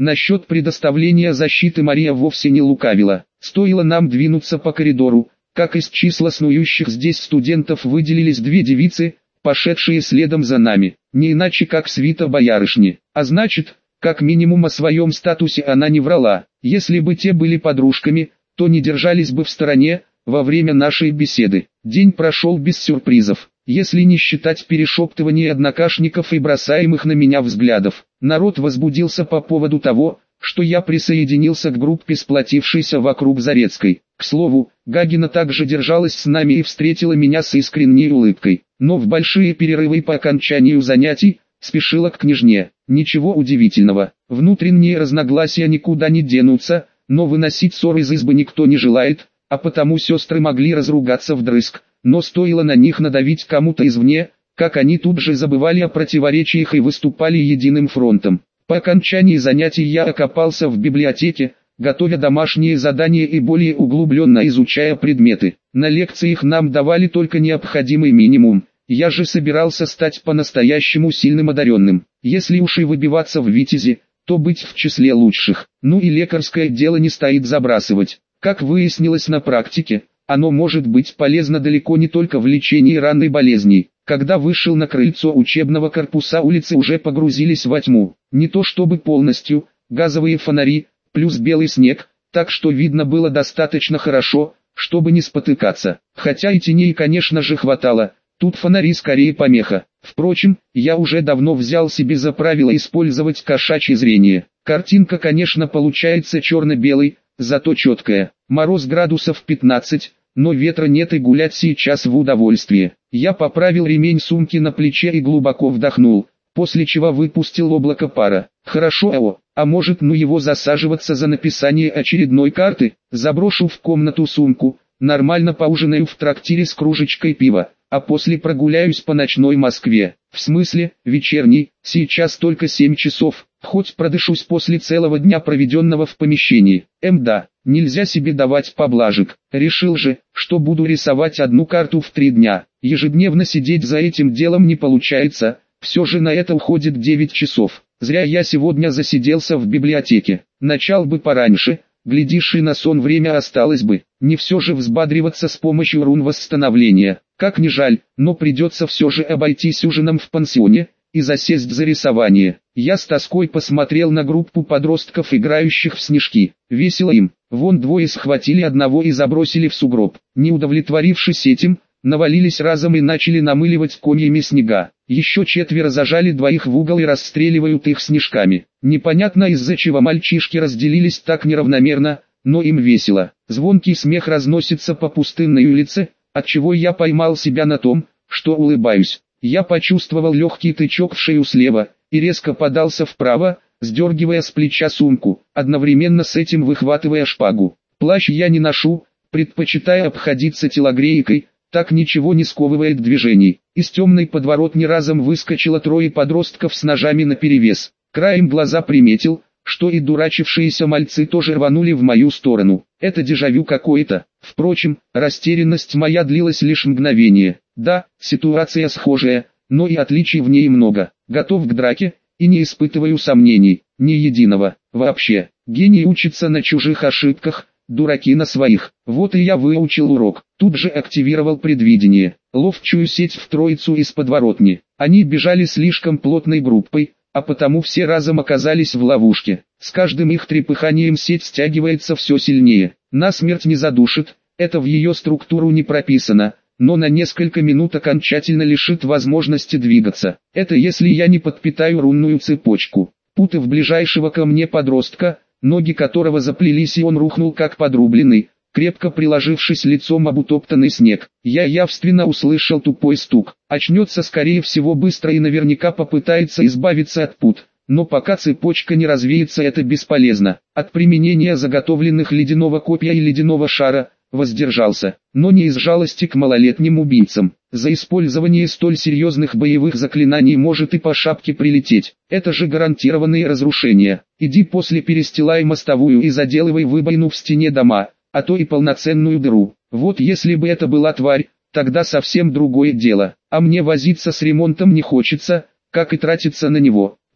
Насчет предоставления защиты Мария вовсе не лукавила. Стоило нам двинуться по коридору, как из числа снующих здесь студентов выделились две девицы, пошедшие следом за нами, не иначе как свита боярышни. А значит, как минимум о своем статусе она не врала. Если бы те были подружками, то не держались бы в стороне во время нашей беседы. День прошел без сюрпризов, если не считать перешептываний однокашников и бросаемых на меня взглядов. Народ возбудился по поводу того, что я присоединился к группе, сплотившейся вокруг Зарецкой. К слову, Гагина также держалась с нами и встретила меня с искренней улыбкой, но в большие перерывы по окончанию занятий спешила к княжне. Ничего удивительного, внутренние разногласия никуда не денутся, но выносить ссор из избы никто не желает, а потому сестры могли разругаться вдрызг, но стоило на них надавить кому-то извне, как они тут же забывали о противоречиях и выступали единым фронтом. По окончании занятий я окопался в библиотеке, готовя домашние задания и более углубленно изучая предметы. На лекциях нам давали только необходимый минимум, я же собирался стать по-настоящему сильным одаренным. Если уж и выбиваться в витязи, то быть в числе лучших. Ну и лекарское дело не стоит забрасывать. Как выяснилось на практике, оно может быть полезно далеко не только в лечении ран и болезней. Когда вышел на крыльцо учебного корпуса, улицы уже погрузились во тьму. Не то чтобы полностью, газовые фонари, плюс белый снег, так что видно было достаточно хорошо, чтобы не спотыкаться. Хотя и теней, конечно же, хватало, тут фонари скорее помеха. Впрочем, я уже давно взял себе за правило использовать кошачье зрение. Картинка, конечно, получается черно-белой, зато четкая. Мороз градусов 15, но ветра нет и гулять сейчас в удовольствие. Я поправил ремень сумки на плече и глубоко вдохнул, после чего выпустил облако пара. Хорошо, а может, ну его засаживаться за написание очередной карты? Заброшу в комнату сумку, нормально поужинаю в трактире с кружечкой пива, а после прогуляюсь по ночной Москве. В смысле, вечерней, сейчас только 7 часов, хоть продышусь после целого дня, проведенного в помещении. Да, нельзя себе давать поблажек. Решил же, что буду рисовать одну карту в 3 дня. Ежедневно сидеть за этим делом не получается, все же на это уходит 9 часов. Зря я сегодня засиделся в библиотеке. Начал бы пораньше, глядишь, и на сон время осталось бы. Не все же взбадриваться с помощью рун восстановления. Как ни жаль, но придется все же обойтись ужином в пансионе и засесть за рисование. Я с тоской посмотрел на группу подростков, играющих в снежки. Весело им. Вон двое схватили одного и забросили в сугроб. Не удовлетворившись этим, навалились разом и начали намыливать комьями снега. Еще 4 зажали двоих в угол и расстреливают их снежками. Непонятно, из-за чего мальчишки разделились так неравномерно, но им весело. Звонкий смех разносится по пустынной улице, отчего я поймал себя на том, что улыбаюсь. Я почувствовал легкий тычок в шею слева и резко подался вправо, сдергивая с плеча сумку, одновременно с этим выхватывая шпагу. Плащ я не ношу, предпочитая обходиться телогрейкой, так ничего не сковывает движений. Из темной подворотни разом выскочило 3 подростков с ножами наперевес. Краем глаза приметил, что и дурачившиеся мальцы тоже рванули в мою сторону. Это дежавю какое-то. Впрочем, растерянность моя длилась лишь мгновение. Да, ситуация схожая, но и отличий в ней много. Готов к драке, и не испытываю сомнений, ни единого. Вообще, гений учится на чужих ошибках, дураки на своих. Вот и я выучил урок. Тут же активировал предвидение. Ловчую сеть в троицу из подворотни. Они бежали слишком плотной группой, а потому все разом оказались в ловушке. С каждым их трепыханием сеть стягивается все сильнее. Насмерть не задушит, это в ее структуру не прописано, но на несколько минут окончательно лишит возможности двигаться. Это если я не подпитаю рунную цепочку. Путы в ближайшего ко мне подростка, ноги которого заплелись, и он рухнул как подрубленный, крепко приложившись лицом об утоптанный снег. Я явственно услышал тупой стук. Очнется скорее всего быстро и наверняка попытается избавиться от пут. Но пока цепочка не развеется, это бесполезно. От применения заготовленных ледяного копья и ледяного шара воздержался, но не из жалости к малолетним убийцам. За использование столь серьезных боевых заклинаний может и по шапке прилететь. Это же гарантированные разрушения. Иди после перестилай мостовую и заделывай выбоину в стене дома, а то и полноценную дыру. Вот если бы это была тварь, тогда совсем другое дело. А мне возиться с ремонтом не хочется, как и тратиться на него.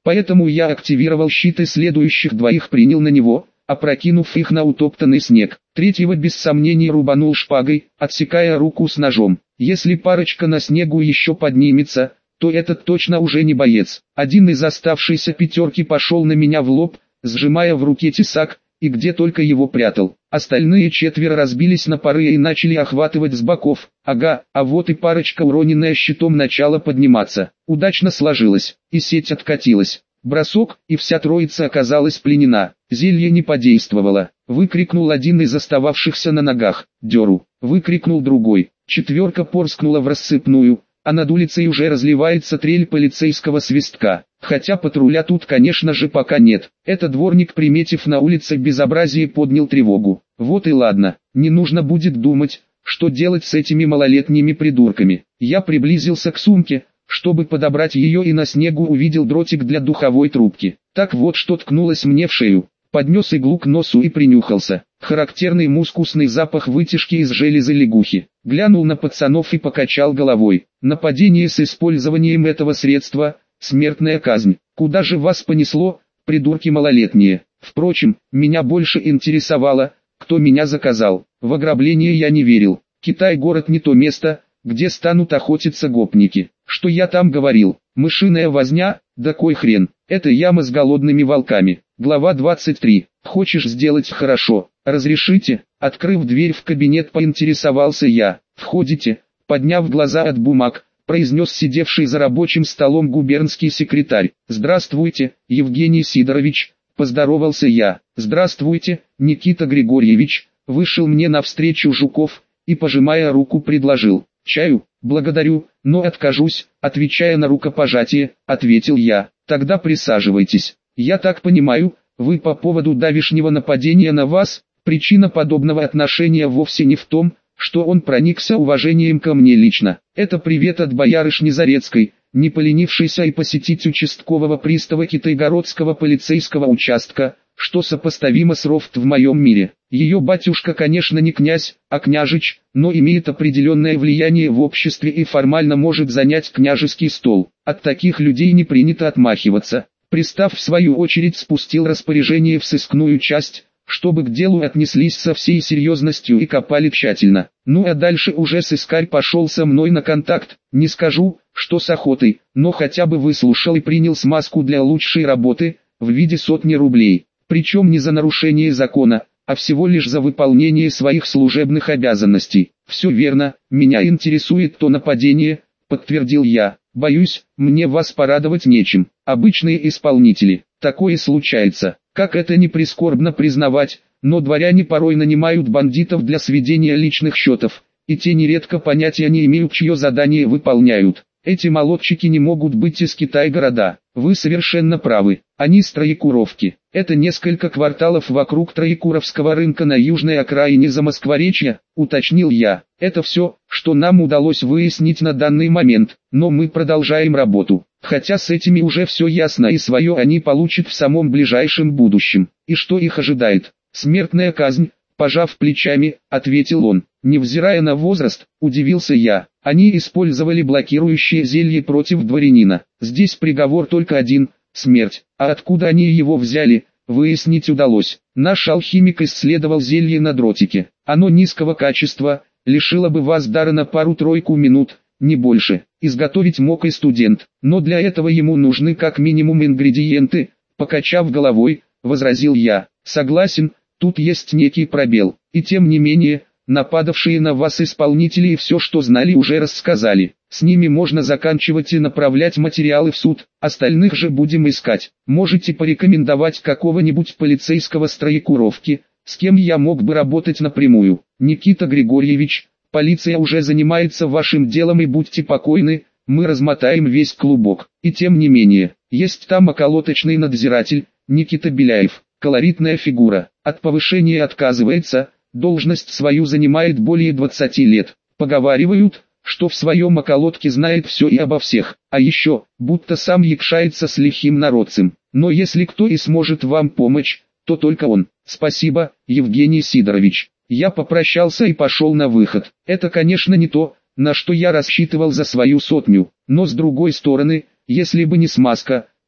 Поэтому я активировал щит и следующих двоих принял на него, опрокинув их на утоптанный снег. Третьего без сомнений рубанул шпагой, отсекая руку с ножом. Если парочка на снегу еще поднимется, то этот точно уже не боец. Один из оставшейся пятерки пошел на меня в лоб, сжимая в руке тесак, и где только его прятал. Остальные четверо разбились на пары и начали охватывать с боков. Ага, а вот и парочка, уроненная щитом, начала подниматься. Удачно сложилось, и сеть откатилась. Бросок, и вся троица оказалась пленена. Зелье не подействовало. Выкрикнул один из остававшихся на ногах. «Дёру!» Выкрикнул другой. Четверка порскнула в рассыпную, а над улицей уже разливается трель полицейского свистка. Хотя патруля тут, конечно же, пока нет. Это дворник, приметив на улице безобразие, поднял тревогу. Вот и ладно, не нужно будет думать, что делать с этими малолетними придурками. Я приблизился к сумке, чтобы подобрать ее, и на снегу увидел дротик для духовой трубки. Так вот, что ткнулось мне в шею. Поднес иглу к носу и принюхался. Характерный мускусный запах вытяжки из железа лягухи. Глянул на пацанов и покачал головой. Нападение с использованием этого средства – смертная казнь. Куда же вас понесло, придурки малолетние? Впрочем, меня больше интересовало, кто меня заказал. В ограбление я не верил. Китай город не то место, где станут охотиться гопники. Что я там говорил? Мышиная возня? Да кой хрен. Это яма с голодными волками. Глава 23. Хочешь сделать хорошо? Разрешите? Открыв дверь в кабинет, поинтересовался я. Входите? Подняв глаза от бумаг, произнес сидевший за рабочим столом губернский секретарь. Здравствуйте, Евгений Сидорович, поздоровался я. Здравствуйте, Никита Григорьевич. Вышел мне навстречу Жуков и, пожимая руку, предложил. Чаю? Благодарю, но откажусь, отвечая на рукопожатие, ответил я. Тогда присаживайтесь. Я так понимаю, вы по поводу давешнего нападения на вас? Причина подобного отношения вовсе не в том, что он проникся уважением ко мне лично. Это привет от боярышни Зарецкой, не поленившейся и посетить участкового пристава Китайгородского полицейского участка, что сопоставимо с рофт в моем мире. Ее батюшка, конечно, не князь, а княжич, но имеет определенное влияние в обществе и формально может занять княжеский стол. От таких людей не принято отмахиваться. Пристав в свою очередь спустил распоряжение в сыскную часть, чтобы к делу отнеслись со всей серьезностью и копали тщательно. Ну а дальше уже сыскарь пошел со мной на контакт, не скажу, что с охотой, но хотя бы выслушал и принял смазку для лучшей работы, в виде 100 рублей. Причем не за нарушение закона, а всего лишь за выполнение своих служебных обязанностей. Все верно, меня интересует то нападение, подтвердил я. Боюсь, мне вас порадовать нечем. Обычные исполнители, такое случается. Как это не прискорбно признавать, но дворяне порой нанимают бандитов для сведения личных счетов, и те нередко понятия не имеют, чье задание выполняют. Эти молодчики не могут быть из Китай-города. Вы совершенно правы, они с Троекуровки. Это несколько кварталов вокруг Троекуровского рынка на южной окраине Замоскворечья, уточнил я. Это все, что нам удалось выяснить на данный момент, но мы продолжаем работу. Хотя с этими уже все ясно, и свое они получат в самом ближайшем будущем. И что их ожидает? Смертная казнь, пожав плечами, ответил он. Невзирая на возраст, удивился я. Они использовали блокирующее зелье против дворянина. Здесь приговор только один – смерть. А откуда они его взяли, выяснить удалось. Наш алхимик исследовал зелье на дротике. Оно низкого качества, лишило бы вас дара на пару-тройку минут, не больше. Изготовить мог и студент, но для этого ему нужны как минимум ингредиенты. Покачав головой, возразил я. Согласен, тут есть некий пробел. И тем не менее, нападавшие на вас исполнители и все, что знали, уже рассказали. С ними можно заканчивать и направлять материалы в суд, остальных же будем искать. Можете порекомендовать какого-нибудь полицейского с Троекуровки, с кем я мог бы работать напрямую. Никита Григорьевич, полиция уже занимается вашим делом, и будьте покойны, мы размотаем весь клубок. И тем не менее, есть там околоточный надзиратель, Никита Беляев, колоритная фигура, от повышения отказывается, должность свою занимает более 20 лет. Поговаривают, что в своем околотке знает все и обо всех, а еще, будто сам якшается с лихим народцем. Но если кто и сможет вам помочь, то только он. Спасибо, Евгений Сидорович. Я попрощался и пошел на выход. Это, конечно, не то, на что я рассчитывал за свою 100, но с другой стороны, если бы не смазка,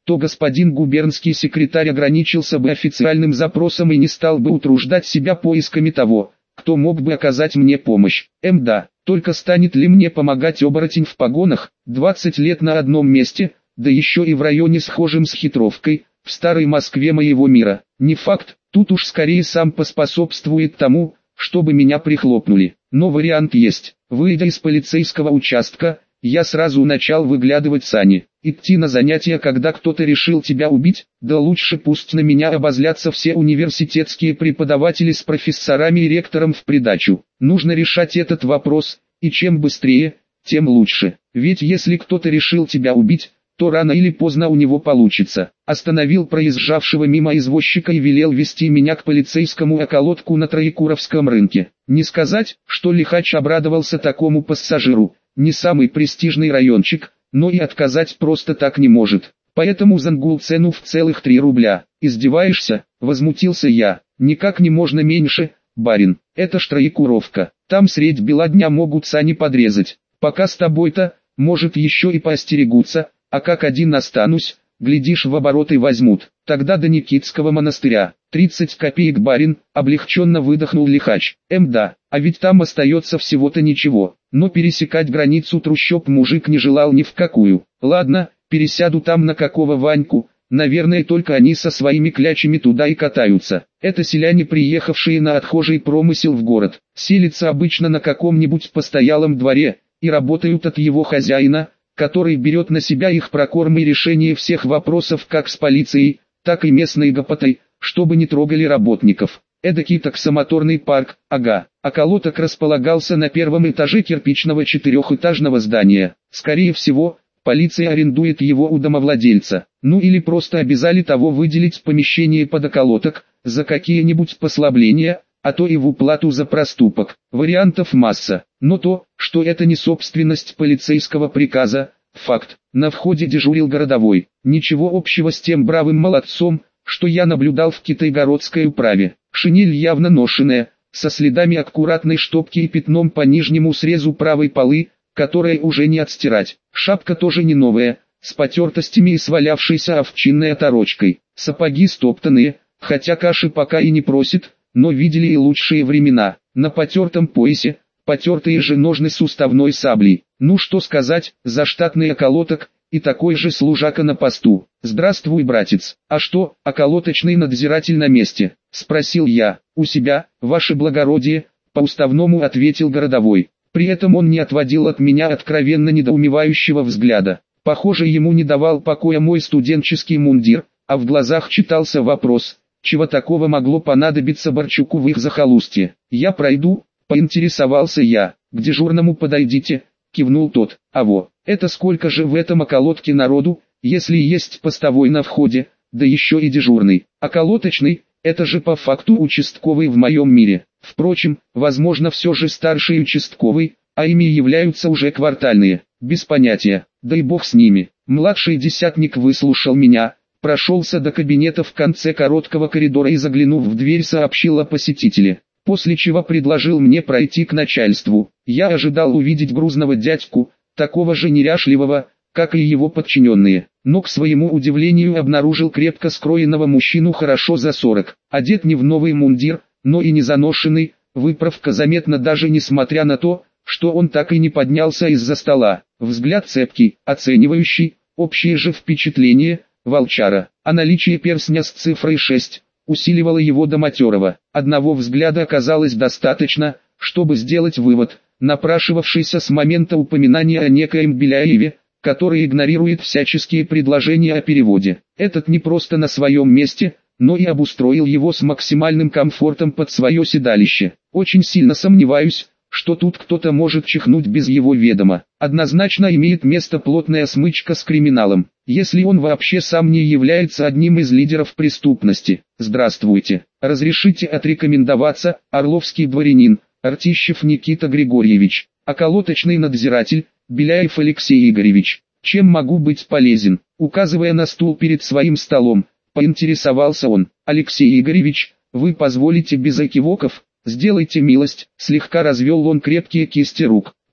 то господин губернский секретарь ограничился бы официальным запросом и не стал бы утруждать себя поисками того, кто мог бы оказать мне помощь. Да, только станет ли мне помогать оборотень в погонах, 20 лет на одном месте, да еще и в районе схожем с Хитровкой, в старой Москве моего мира. Не факт, тут уж скорее сам поспособствует тому, чтобы меня прихлопнули. Но вариант есть. Выйдя из полицейского участка, я сразу начал выглядывать сани. Идти на занятия, когда кто-то решил тебя убить, да лучше пусть на меня обозлятся все университетские преподаватели с профессорами и ректором в придачу. Нужно решать этот вопрос, и чем быстрее, тем лучше. Ведь если кто-то решил тебя убить, то рано или поздно у него получится. Остановил проезжавшего мимо извозчика и велел вести меня к полицейскому околотку на Троекуровском рынке. Не сказать, что лихач обрадовался такому пассажиру. Не самый престижный райончик, но и отказать просто так не может. Поэтому зангул цену в целых 3 рубля. «Издеваешься?» – возмутился я. «Никак не можно меньше, барин. Это ж Троекуровка. Там средь бела дня могут сани подрезать. Пока с тобой-то, может еще и поостерегутся, а как один останусь, глядишь в обороты возьмут. Тогда до Никитского монастыря. 30 копеек, барин», – облегченно выдохнул лихач. Да, а ведь там остается всего-то ничего. Но пересекать границу трущоб мужик не желал ни в какую. Ладно, пересяду там на какого Ваньку, наверное только они со своими клячами туда и катаются. Это селяне, приехавшие на отхожий промысел в город, селятся обычно на каком-нибудь постоялом дворе, и работают от его хозяина, который берет на себя их прокорм и решение всех вопросов как с полицией, так и местной гопотой, чтобы не трогали работников. Эдакий таксомоторный парк, ага. Околоток располагался на первом этаже кирпичного 4-этажного здания. Скорее всего, полиция арендует его у домовладельца. Ну или просто обязали того выделить помещение под околоток, за какие-нибудь послабления, а то и в уплату за проступок. Вариантов масса. Но то, что это не собственность полицейского приказа, факт. На входе дежурил городовой. Ничего общего с тем бравым молодцом, что я наблюдал в Китайгородской управе. Шинель явно ношеная, со следами аккуратной штопки и пятном по нижнему срезу правой полы, которой уже не отстирать. Шапка тоже не новая, с потертостями и свалявшейся овчинной оторочкой. Сапоги стоптанные, хотя каши пока и не просит, но видели и лучшие времена. На потертом поясе, потертые же ножны с уставной саблей. Ну что сказать, заштатный околоток, и такой же служака на посту. «Здравствуй, братец. А что, околоточный надзиратель на месте?» – спросил я. «У себя, ваше благородие», – по-уставному ответил городовой. При этом он не отводил от меня откровенно недоумевающего взгляда. Похоже, ему не давал покоя мой студенческий мундир, а в глазах читался вопрос, чего такого могло понадобиться Борчуку в их захолустье. «Я пройду», – поинтересовался я. «К дежурному подойдите», – кивнул тот. «Аво, это сколько же в этом околотке народу, если есть постовой на входе, да еще и дежурный. Околоточный, это же по факту участковый в моем мире. Впрочем, возможно все же старший участковый, а ими являются уже квартальные. Без понятия, да и бог с ними». Младший десятник выслушал меня, прошелся до кабинета в конце короткого коридора и, заглянув в дверь, сообщил о посетителе. После чего предложил мне пройти к начальству. Я ожидал увидеть грузного дядьку, такого же неряшливого, как и его подчиненные, но к своему удивлению обнаружил крепко скроенного мужчину хорошо за 40, одет не в новый мундир, но и не заношенный, выправка заметна даже несмотря на то, что он так и не поднялся из-за стола. Взгляд цепкий, оценивающий, общее же впечатление, волчара, а наличие перстня с цифрой 6 усиливало его до матерого. Одного взгляда оказалось достаточно, чтобы сделать вывод, напрашивавшийся с момента упоминания о некоем Беляеве, который игнорирует всяческие предложения о переводе. Этот не просто на своем месте, но и обустроил его с максимальным комфортом под свое седалище. Очень сильно сомневаюсь, что тут кто-то может чихнуть без его ведома. Однозначно имеет место плотная смычка с криминалом, если он вообще сам не является одним из лидеров преступности. «Здравствуйте. Разрешите отрекомендоваться, Орловский дворянин, Артищев Никита Григорьевич, околоточный надзиратель, Беляев Алексей Игоревич. Чем могу быть полезен?» Указывая на стул перед своим столом, поинтересовался он. «Алексей Игоревич, вы позволите без экивоков? Сделайте милость», слегка развел он крепкие кисти рук.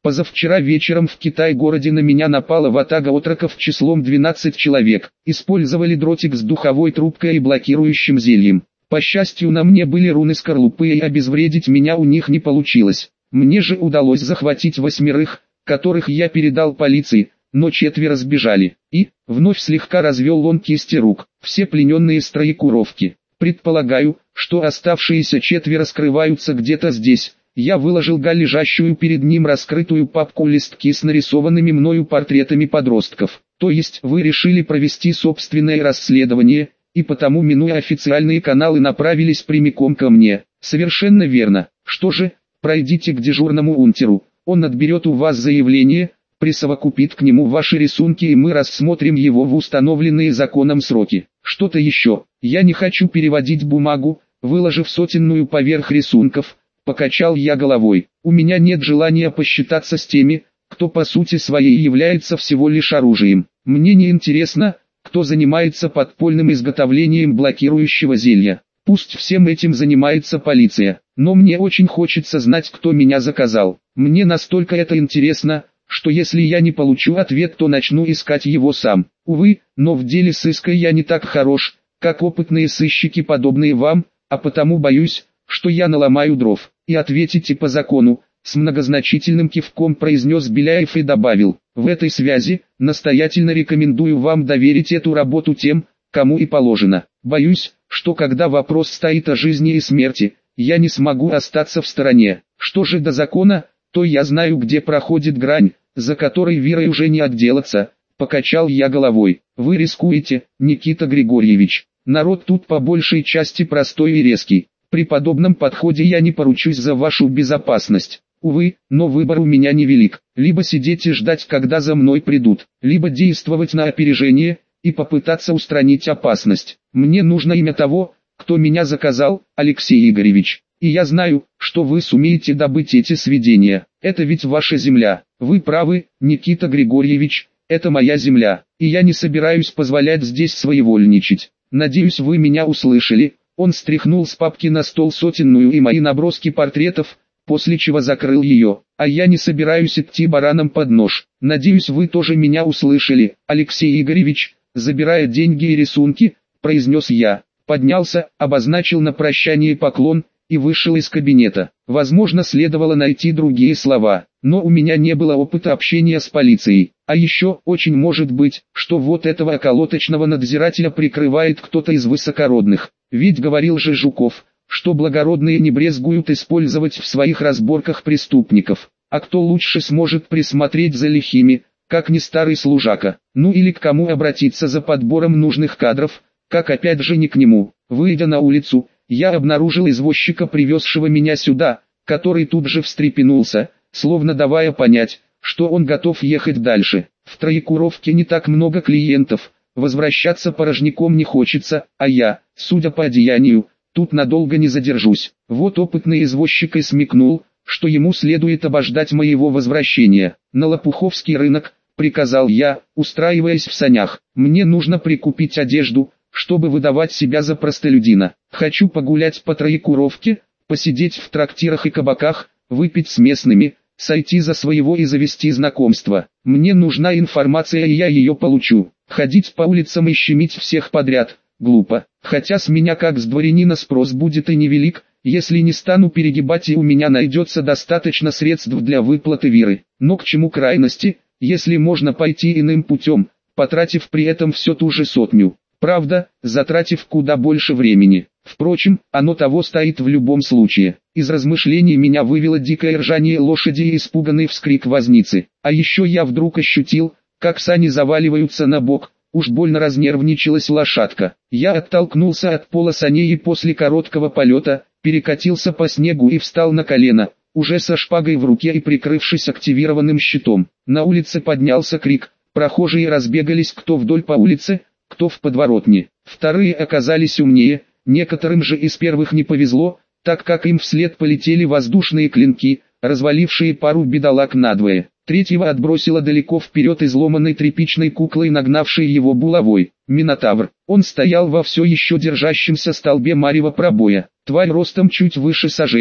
Позавчера вечером в Китай-городе на меня напала ватага отроков числом 12 человек. Использовали дротик с духовой трубкой и блокирующим зельем. По счастью, на мне были руны скорлупы и обезвредить меня у них не получилось. Мне же удалось захватить 8, которых я передал полиции, но 4 сбежали. И, вновь слегка развел он кисти рук, все плененные с Троекуровки. Предполагаю, что оставшиеся 4 скрываются где-то здесь. Я выложил лежащую перед ним раскрытую папку листки с нарисованными мною портретами подростков. То есть вы решили провести собственное расследование, и потому, минуя официальные каналы, направились прямиком ко мне. Совершенно верно. Что же, пройдите к дежурному унтеру, он отберет у вас заявление, присовокупит к нему ваши рисунки и мы рассмотрим его в установленные законом сроки. Что-то еще, я не хочу переводить бумагу, выложив сотенную поверх рисунков. Покачал я головой. У меня нет желания посчитаться с теми, кто по сути своей является всего лишь оружием. Мне не интересно, кто занимается подпольным изготовлением блокирующего зелья. Пусть всем этим занимается полиция, но мне очень хочется знать, кто меня заказал. Мне настолько это интересно, что если я не получу ответ, то начну искать его сам. Увы, но в деле сыска я не так хорош, как опытные сыщики, подобные вам, а потому боюсь, что я наломаю дров. И ответите по закону, с многозначительным кивком произнес Беляев и добавил: в этой связи, настоятельно рекомендую вам доверить эту работу тем, кому и положено. Боюсь, что когда вопрос стоит о жизни и смерти, я не смогу остаться в стороне. Что же до закона, то я знаю, где проходит грань, за которой верой уже не отделаться. Покачал я головой. Вы рискуете, Никита Григорьевич. Народ тут по большей части простой и резкий. При подобном подходе я не поручусь за вашу безопасность. Увы, но выбор у меня невелик. Либо сидеть и ждать, когда за мной придут, либо действовать на опережение и попытаться устранить опасность. Мне нужно имя того, кто меня заказал, Алексей Игоревич. И я знаю, что вы сумеете добыть эти сведения. Это ведь ваша земля. Вы правы, Никита Григорьевич, это моя земля, и я не собираюсь позволять здесь своевольничать. Надеюсь, вы меня услышали. Он стряхнул с папки на стол сотенную и мои наброски портретов, после чего закрыл ее. А я не собираюсь идти бараном под нож. Надеюсь, вы тоже меня услышали, Алексей Игоревич. Забирая деньги и рисунки, произнес я. Поднялся, обозначил на прощание поклон и вышел из кабинета. Возможно, следовало найти другие слова, но у меня не было опыта общения с полицией. А еще, очень может быть, что вот этого околоточного надзирателя прикрывает кто-то из высокородных. Ведь говорил же Жуков, что благородные не брезгуют использовать в своих разборках преступников. А кто лучше сможет присмотреть за лихими, как не старый служака? Ну или к кому обратиться за подбором нужных кадров, как опять же не к нему. Выйдя на улицу, я обнаружил извозчика, привезшего меня сюда, который тут же встрепенулся, словно давая понять, что он готов ехать дальше. В Троекуровке не так много клиентов, возвращаться порожняком не хочется, а я, судя по одеянию, тут надолго не задержусь. Вот опытный извозчик и смекнул, что ему следует обождать моего возвращения. На Лопуховский рынок, приказал я, устраиваясь в санях. Мне нужно прикупить одежду, чтобы выдавать себя за простолюдина. Хочу погулять по Троекуровке, посидеть в трактирах и кабаках, выпить с местными, сойти за своего и завести знакомства. Мне нужна информация, и я ее получу. Ходить по улицам и щемить всех подряд – глупо. Хотя с меня как с дворянина спрос будет и невелик, если не стану перегибать, и у меня найдется достаточно средств для выплаты виры. Но к чему крайности, если можно пойти иным путем, потратив при этом все ту же сотню. Правда, затратив куда больше времени. Впрочем, оно того стоит в любом случае. Из размышлений меня вывело дикое ржание лошади и испуганный вскрик возницы. А еще я вдруг ощутил, как сани заваливаются на бок. Уж больно разнервничалась лошадка. Я оттолкнулся от пола саней и после короткого полета, перекатился по снегу и встал на колено, уже со шпагой в руке и прикрывшись активированным щитом. На улице поднялся крик. Прохожие разбегались кто вдоль по улице, кто в подворотне. Вторые оказались умнее, некоторым же из первых не повезло, так как им вслед полетели воздушные клинки, развалившие пару бедолаг надвое. Третьего отбросило далеко вперед изломанной тряпичной куклой, нагнавшей его булавой. Минотавр. Он стоял во все еще держащемся столбе марева пробоя. Тварь ростом чуть выше сажени,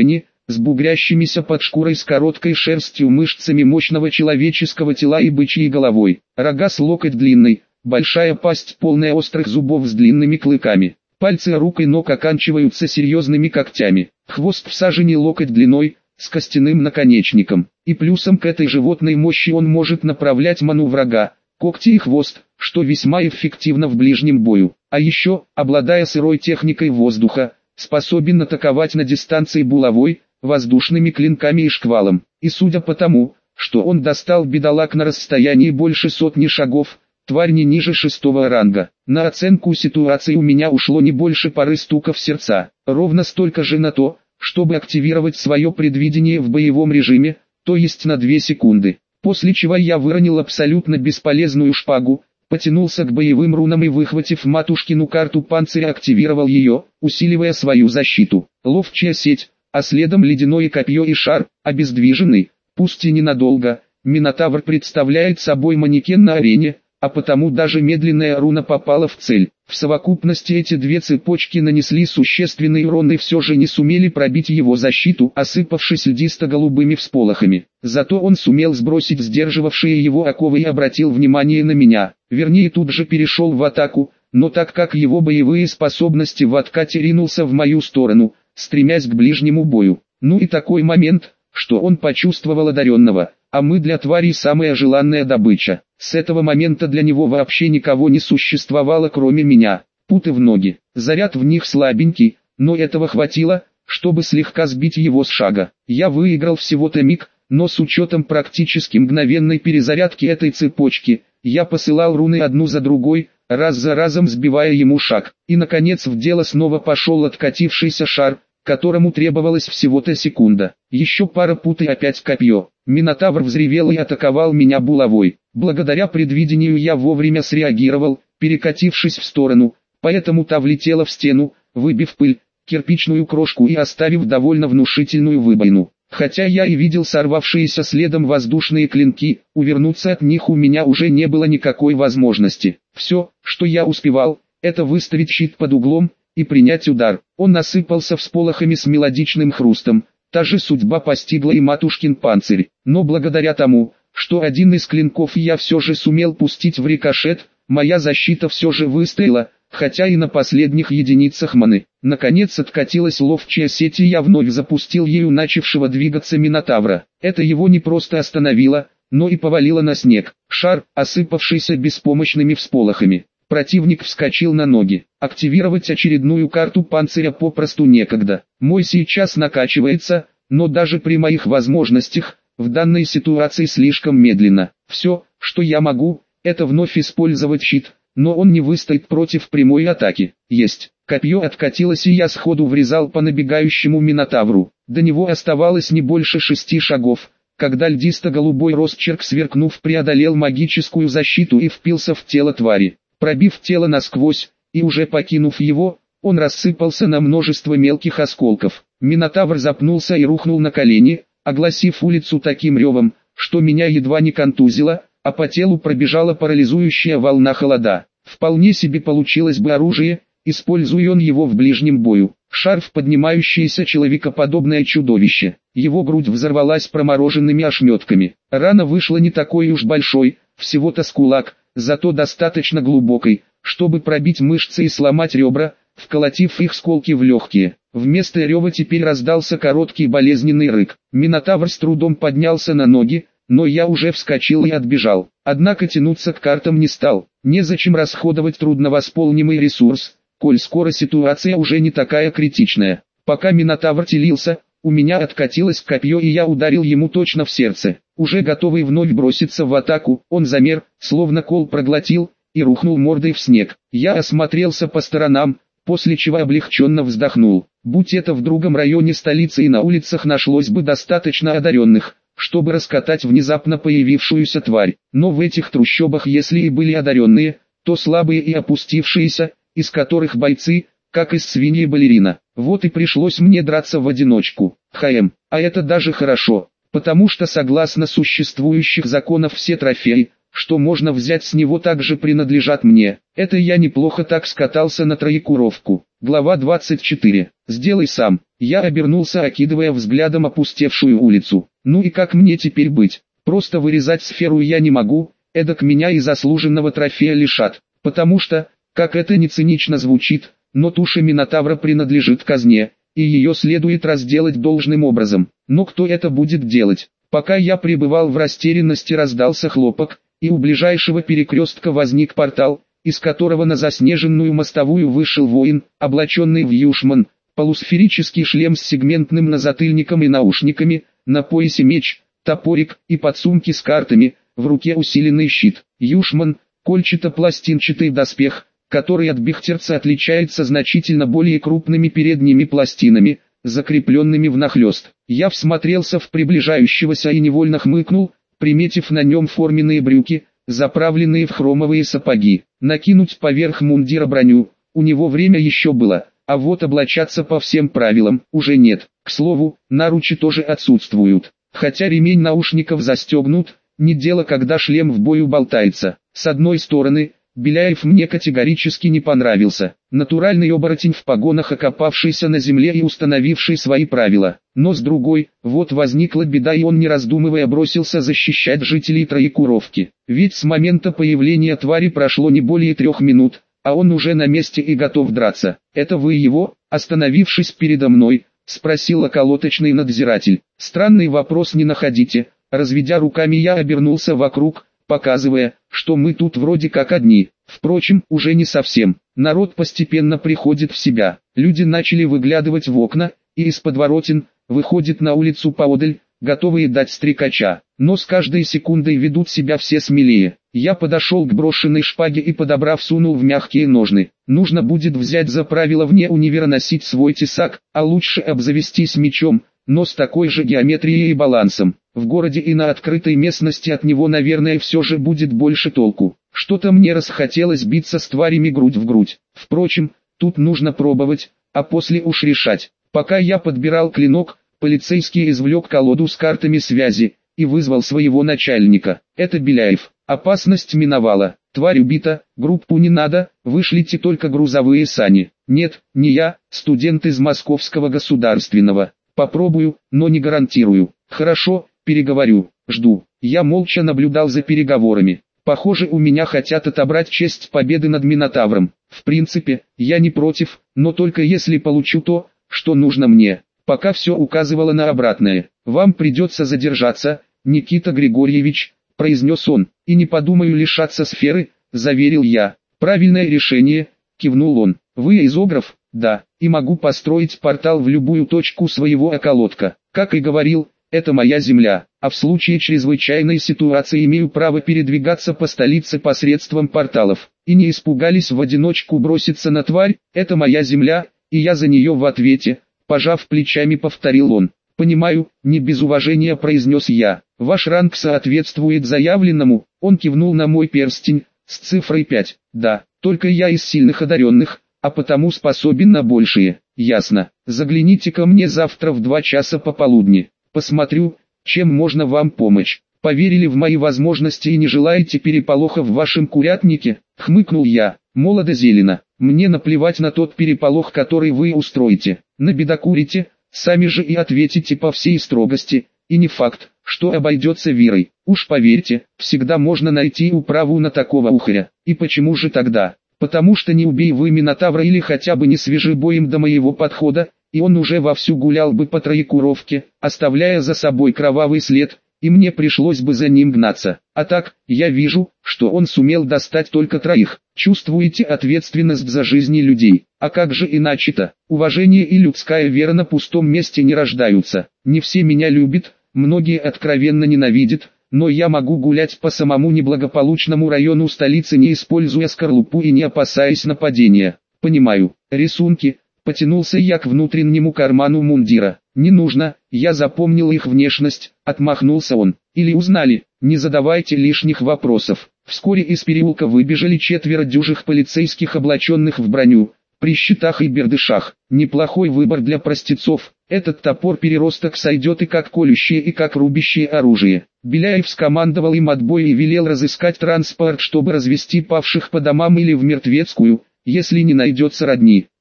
с бугрящимися под шкурой с короткой шерстью мышцами мощного человеческого тела и бычьей головой. Рога с локоть длинной, большая пасть полная острых зубов с длинными клыками. Пальцы рук и ног оканчиваются серьезными когтями. Хвост в сажени локоть длиной, с костяным наконечником. И плюсом к этой животной мощи он может направлять ману врага, когти и хвост, что весьма эффективно в ближнем бою. А еще, обладая сырой техникой воздуха, способен атаковать на дистанции булавой, воздушными клинками и шквалом. И судя по тому, что он достал бедолаг на расстоянии больше сотни шагов, тварь не ниже 6-го ранга. На оценку ситуации у меня ушло не больше пары стуков сердца, ровно столько же на то, чтобы активировать свое предвидение в боевом режиме, то есть на 2 секунды. После чего я выронил абсолютно бесполезную шпагу, потянулся к боевым рунам и, выхватив матушкину карту панциря, активировал ее, усиливая свою защиту. Ловчая сеть, а следом ледяное копье и шар, обездвиженный, пусть и ненадолго. Минотавр представляет собой манекен на арене, а потому даже медленная руна попала в цель. В совокупности эти две цепочки нанесли существенный урон и все же не сумели пробить его защиту, осыпавшись льдисто-голубыми всполохами. Зато он сумел сбросить сдерживавшие его оковы и обратил внимание на меня. Вернее, тут же перешел в атаку, но так как его боевые способности в откате ринулся в мою сторону, стремясь к ближнему бою. Ну и такой момент, что он почувствовал одаренного, а мы для тварей самая желанная добыча. С этого момента для него вообще никого не существовало кроме меня. Путы в ноги, заряд в них слабенький, но этого хватило, чтобы слегка сбить его с шага. Я выиграл всего-то миг, но с учетом практически мгновенной перезарядки этой цепочки, я посылал руны одну за другой, раз за разом сбивая ему шаг. И наконец в дело снова пошел откатившийся шар, которому требовалась всего-то секунда. Еще пара пут и опять копье. Минотавр взревел и атаковал меня булавой. Благодаря предвидению я вовремя среагировал, перекатившись в сторону, поэтому та влетела в стену, выбив пыль, кирпичную крошку и оставив довольно внушительную выбоину. Хотя я и видел сорвавшиеся следом воздушные клинки, увернуться от них у меня уже не было никакой возможности. Все, что я успевал, это выставить щит под углом и принять удар. Он насыпался всполохами с мелодичным хрустом. Та же судьба постигла и матушкин панцирь. Но благодаря тому, что один из клинков я все же сумел пустить в рикошет, моя защита все же выстояла, хотя и на последних единицах маны. Наконец откатилась ловчая сеть, и я вновь запустил ею начавшего двигаться Минотавра. Это его не просто остановило, но и повалило на снег. Шар, осыпавшийся беспомощными всполохами. Противник вскочил на ноги. Активировать очередную карту панциря попросту некогда. Мой сейчас накачивается, но даже при моих возможностях, в данной ситуации слишком медленно. Все, что я могу, это вновь использовать щит, но он не выстоит против прямой атаки. Есть. Копье откатилось, и я сходу врезал по набегающему Минотавру. До него оставалось не больше 6 шагов, когда льдисто-голубой росчерк, сверкнув, преодолел магическую защиту и впился в тело твари. Пробив тело насквозь, и уже покинув его, он рассыпался на множество мелких осколков. Минотавр запнулся и рухнул на колени, огласив улицу таким ревом, что меня едва не контузило, а по телу пробежала парализующая волна холода. Вполне себе получилось бы оружие, используя он его в ближнем бою. Шарф, поднимающееся человекоподобное чудовище. Его грудь взорвалась промороженными ошметками. Рана вышла не такой уж большой, всего-то с кулак, зато достаточно глубокой, чтобы пробить мышцы и сломать ребра, вколотив их сколки в легкие. Вместо рева теперь раздался короткий болезненный рык. Минотавр с трудом поднялся на ноги, но я уже вскочил и отбежал. Однако тянуться к картам не стал. Незачем расходовать трудновосполнимый ресурс, коль скоро ситуация уже не такая критичная. Пока Минотавр телился, у меня откатилось копье, и я ударил ему точно в сердце. Уже готовый вновь броситься в атаку, он замер, словно кол проглотил, и рухнул мордой в снег. Я осмотрелся по сторонам, после чего облегченно вздохнул. Будь это в другом районе столицы, и на улицах нашлось бы достаточно одаренных, чтобы раскатать внезапно появившуюся тварь. Но в этих трущобах, если и были одаренные, то слабые и опустившиеся, из которых бойцы, как из свиньи-балерина. Вот и пришлось мне драться в одиночку. А это даже хорошо, потому что согласно существующих законов все трофеи, что можно взять с него, также принадлежат мне. Это я неплохо так скатался на троекуровку. Глава 24. Сделай сам. Я обернулся, окидывая взглядом опустевшую улицу. Ну и как мне теперь быть? Просто вырезать сферу я не могу, эдак меня и заслуженного трофея лишат. Потому что, как это ни цинично звучит, но туша Минотавра принадлежит казне, и ее следует разделать должным образом. Но кто это будет делать? Пока я пребывал в растерянности, раздался хлопок, и у ближайшего перекрестка возник портал, из которого на заснеженную мостовую вышел воин, облаченный в юшман, полусферический шлем с сегментным назатыльником и наушниками, на поясе меч, топорик и подсумки с картами, в руке усиленный щит. Юшман – кольчато-пластинчатый доспех, который от бехтерца отличается значительно более крупными передними пластинами, закрепленными внахлёст. Я всмотрелся в приближающегося и невольно хмыкнул, приметив на нем форменные брюки, заправленные в хромовые сапоги. Накинуть поверх мундира броню, у него время еще было, а вот облачаться по всем правилам уже нет. К слову, наручи тоже отсутствуют, хотя ремень наушников застегнут, не дело когда шлем в бою болтается. С одной стороны, Беляев мне категорически не понравился, натуральный оборотень в погонах, окопавшийся на земле и установивший свои правила. Но с другой, вот возникла беда, и он не раздумывая бросился защищать жителей Троекуровки. Ведь с момента появления твари прошло не более 3 минут, а он уже на месте и готов драться. «Это вы его?» – остановившись передо мной, спросил околоточный надзиратель. «Странный вопрос, не находите?» Разведя руками, я обернулся вокруг, показывая, что мы тут вроде как одни. Впрочем, уже не совсем. Народ постепенно приходит в себя. Люди начали выглядывать в окна, и из подворотен выходит на улицу поодаль, готовые дать стрекача. Но с каждой секундой ведут себя все смелее. Я подошел к брошенной шпаге и, подобрав, сунул в мягкие ножны. Нужно будет взять за правило вне универа носить свой тесак, а лучше обзавестись мечом, но с такой же геометрией и балансом. В городе и на открытой местности от него, наверное, все же будет больше толку. Что-то мне расхотелось биться с тварями грудь в грудь. Впрочем, тут нужно пробовать, а после уж решать. Пока я подбирал клинок, полицейский извлек колоду с картами связи и вызвал своего начальника. Это Беляев. Опасность миновала. Тварь убита, группу не надо, вышлите только грузовые сани. Нет, не я, студент из Московского государственного. Попробую, но не гарантирую. Хорошо, переговорю, жду. Я молча наблюдал за переговорами. Похоже, у меня хотят отобрать честь победы над Минотавром. В принципе, я не против, но только если получу то, что нужно мне. Пока все указывало на обратное. «Вам придется задержаться, Никита Григорьевич», — произнес он. «И не подумаю лишаться сферы», — заверил я. «Правильное решение», — кивнул он. «Вы изограф?» «Да, и могу построить портал в любую точку своего околотка. Как и говорил, это моя земля, а в случае чрезвычайной ситуации имею право передвигаться по столице посредством порталов. И не испугались в одиночку броситься на тварь, это моя земля, и я за нее в ответе», — пожав плечами, повторил он. «Понимаю», — не без уважения произнес я. «Ваш ранг соответствует заявленному», — он кивнул на мой перстень, с цифрой 5. «Да, только я из сильных одаренных, а потому способен на большее». «Ясно. Загляните ко мне завтра в 2 часа пополудни. Посмотрю, чем можно вам помочь. Поверили в мои возможности и не желаете переполоха в вашем курятнике?» — хмыкнул я. «Молодо-зелено. Мне наплевать на тот переполох, который вы устроите. Набедокурите, сами же и ответите по всей строгости, и не факт, что обойдется вирой. Уж поверьте, всегда можно найти управу на такого ухаря. И почему же тогда? Потому что не убей вы Минотавра или хотя бы не свяжи боем до моего подхода, и он уже вовсю гулял бы по Троекуровке, оставляя за собой кровавый след, и мне пришлось бы за ним гнаться. А так, я вижу, что он сумел достать только 3. Чувствуете ответственность за жизни людей? А как же иначе-то? Уважение и людская вера на пустом месте не рождаются. Не все меня любят, многие откровенно ненавидят, но я могу гулять по самому неблагополучному району столицы, не используя скорлупу и не опасаясь нападения. Понимаю. Рисунки. Потянулся я к внутреннему карману мундира. «Не нужно, я запомнил их внешность», — отмахнулся он. «Или узнали, не задавайте лишних вопросов». Вскоре из переулка выбежали 4 дюжих полицейских, облаченных в броню, при щитах и бердышах. Неплохой выбор для простецов. Этот топор-переросток сойдет и как колющее, и как рубящее оружие. Беляев скомандовал им отбой и велел разыскать транспорт, чтобы развести павших по домам или в Мертвецкую, если не найдется родни.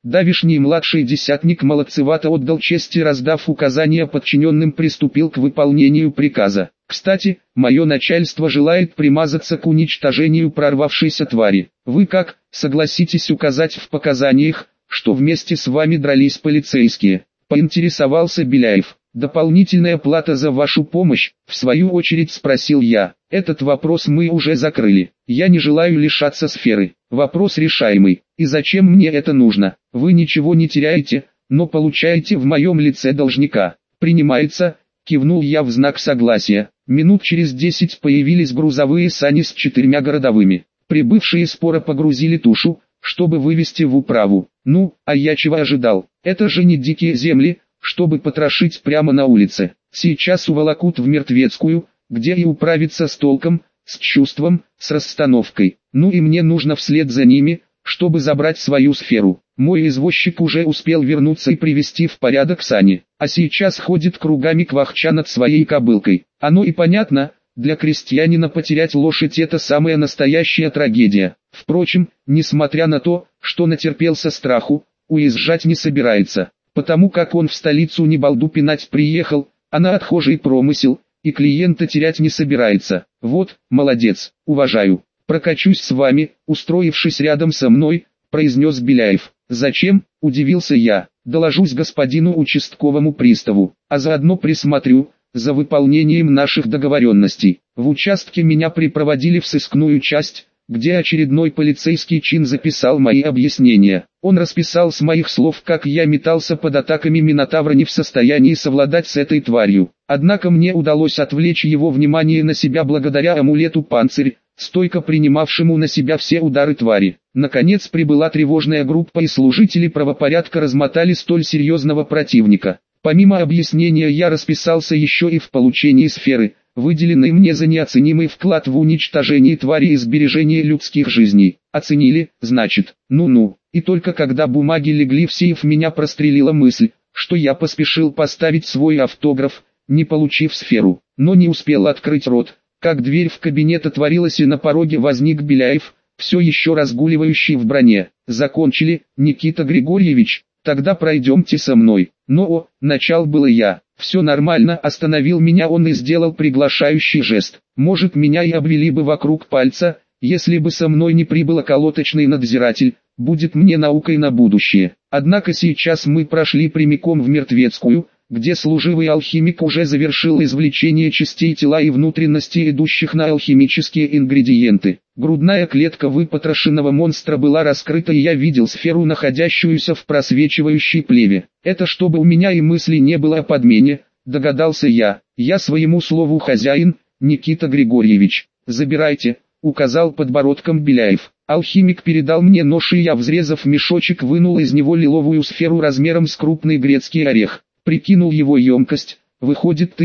Давишний младший десятник молодцевато отдал честь и, раздав указания подчиненным, приступил к выполнению приказа. Кстати, мое начальство желает примазаться к уничтожению прорвавшейся твари. Вы как, согласитесь указать в показаниях, что вместе с вами дрались полицейские? Поинтересовался Беляев. Дополнительная плата за вашу помощь, в свою очередь спросил я. Этот вопрос мы уже закрыли. Я не желаю лишаться сферы. Вопрос решаемый. И зачем мне это нужно? Вы ничего не теряете, но получаете в моем лице должника. Принимается, кивнул я в знак согласия. Минут через 10 появились грузовые сани с 4 городовыми. Прибывшие споро погрузили тушу, чтобы вывести в управу. Ну, а я чего ожидал? Это же не дикие земли, чтобы потрошить прямо на улице. Сейчас уволокут в Мертвецкую, где и управиться с толком, с чувством, с расстановкой. Ну и мне нужно вслед за ними, чтобы забрать свою сферу. Мой извозчик уже успел вернуться и привести в порядок сани, а сейчас ходит кругами квахча над своей кобылкой. Оно и понятно, для крестьянина потерять лошадь — это самая настоящая трагедия. Впрочем, несмотря на то, что натерпелся страху, уезжать не собирается, потому как он в столицу не балду пинать приехал, а на отхожий промысел, и клиента терять не собирается. Вот, молодец, уважаю. Прокачусь с вами, устроившись рядом со мной, произнес Беляев. Зачем, удивился я, доложусь господину участковому приставу, а заодно присмотрю за выполнением наших договоренностей. В участке меня припроводили в сыскную часть, где очередной полицейский чин записал мои объяснения. Он расписал с моих слов, как я метался под атаками Минотавра, не в состоянии совладать с этой тварью. Однако мне удалось отвлечь его внимание на себя благодаря амулету «Панцирь», стойко принимавшему на себя все удары твари. Наконец прибыла тревожная группа, и служители правопорядка размотали столь серьезного противника. Помимо объяснения я расписался еще и в получении сферы, выделенной мне за неоценимый вклад в уничтожение твари и сбережение людских жизней. Оценили, значит, ну-ну. И только когда бумаги легли в сейф, меня прострелила мысль, что я поспешил поставить свой автограф, не получив сферу. Но не успел открыть рот, как дверь в кабинет отворилась, и на пороге возник Беляев, все еще разгуливающий в броне. «Закончили, Никита Григорьевич? Тогда пройдемте со мной». Но, начал было я. «Все нормально», остановил меня он и сделал приглашающий жест. Может, меня и обвели бы вокруг пальца, если бы со мной не прибыл околоточный надзиратель, будет мне наукой на будущее. Однако сейчас мы прошли прямиком в Мертвецкую, где служивый алхимик уже завершил извлечение частей тела и внутренностей, идущих на алхимические ингредиенты. Грудная клетка выпотрошенного монстра была раскрыта, и я видел сферу, находящуюся в просвечивающей плеве. Это чтобы у меня и мысли не было о подмене, догадался я. Я своему слову хозяин, Никита Григорьевич. Забирайте, указал подбородком Беляев. Алхимик передал мне нож, и я, взрезав мешочек, вынул из него лиловую сферу размером с крупный грецкий орех. Прикинул его емкость, выходит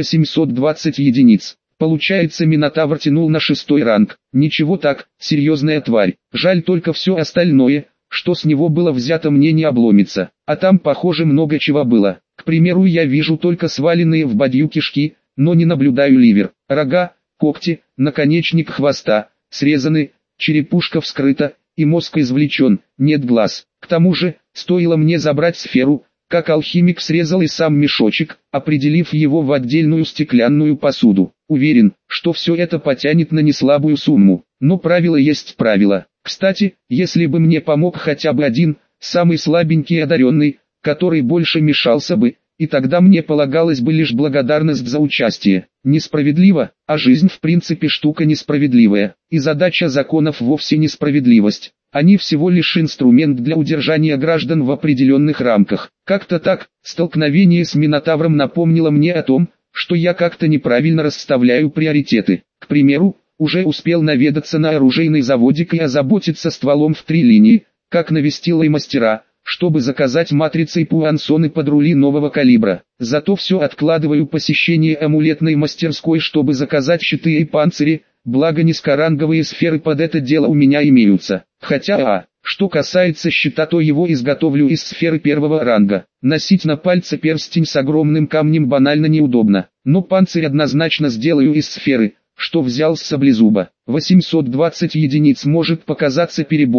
1720 единиц. Получается, Минотавр тянул на 6-й ранг. Ничего так, серьезная тварь. Жаль только все остальное, что с него было взято, мне не обломится. А там, похоже, много чего было. К примеру, я вижу только сваленные в бадью кишки, но не наблюдаю ливер. Рога, когти, наконечник хвоста, срезаны, черепушка вскрыта, и мозг извлечен, нет глаз. К тому же, стоило мне забрать сферу, как алхимик срезал и сам мешочек, определив его в отдельную стеклянную посуду. Уверен, что все это потянет на неслабую сумму, но правило есть правило. Кстати, если бы мне помог хотя бы один, самый слабенький одаренный, который больше мешался бы, и тогда мне полагалась бы лишь благодарность за участие. Несправедливо, а жизнь в принципе штука несправедливая, и задача законов вовсе не справедливость. Они всего лишь инструмент для удержания граждан в определенных рамках. Как-то так, столкновение с Минотавром напомнило мне о том, что я как-то неправильно расставляю приоритеты. К примеру, уже успел наведаться на оружейный заводик и озаботиться стволом в 3 линии, как навестил и мастера, чтобы заказать матрицы и пуансоны под рули нового калибра. Зато все откладываю посещение амулетной мастерской, чтобы заказать щиты и панцири, благо низкоранговые сферы под это дело у меня имеются. Хотя, что касается щита, то его изготовлю из сферы 1-го ранга. Носить на пальце перстень с огромным камнем банально неудобно, но панцирь однозначно сделаю из сферы, что взял с саблезуба. 820 единиц может показаться перебором,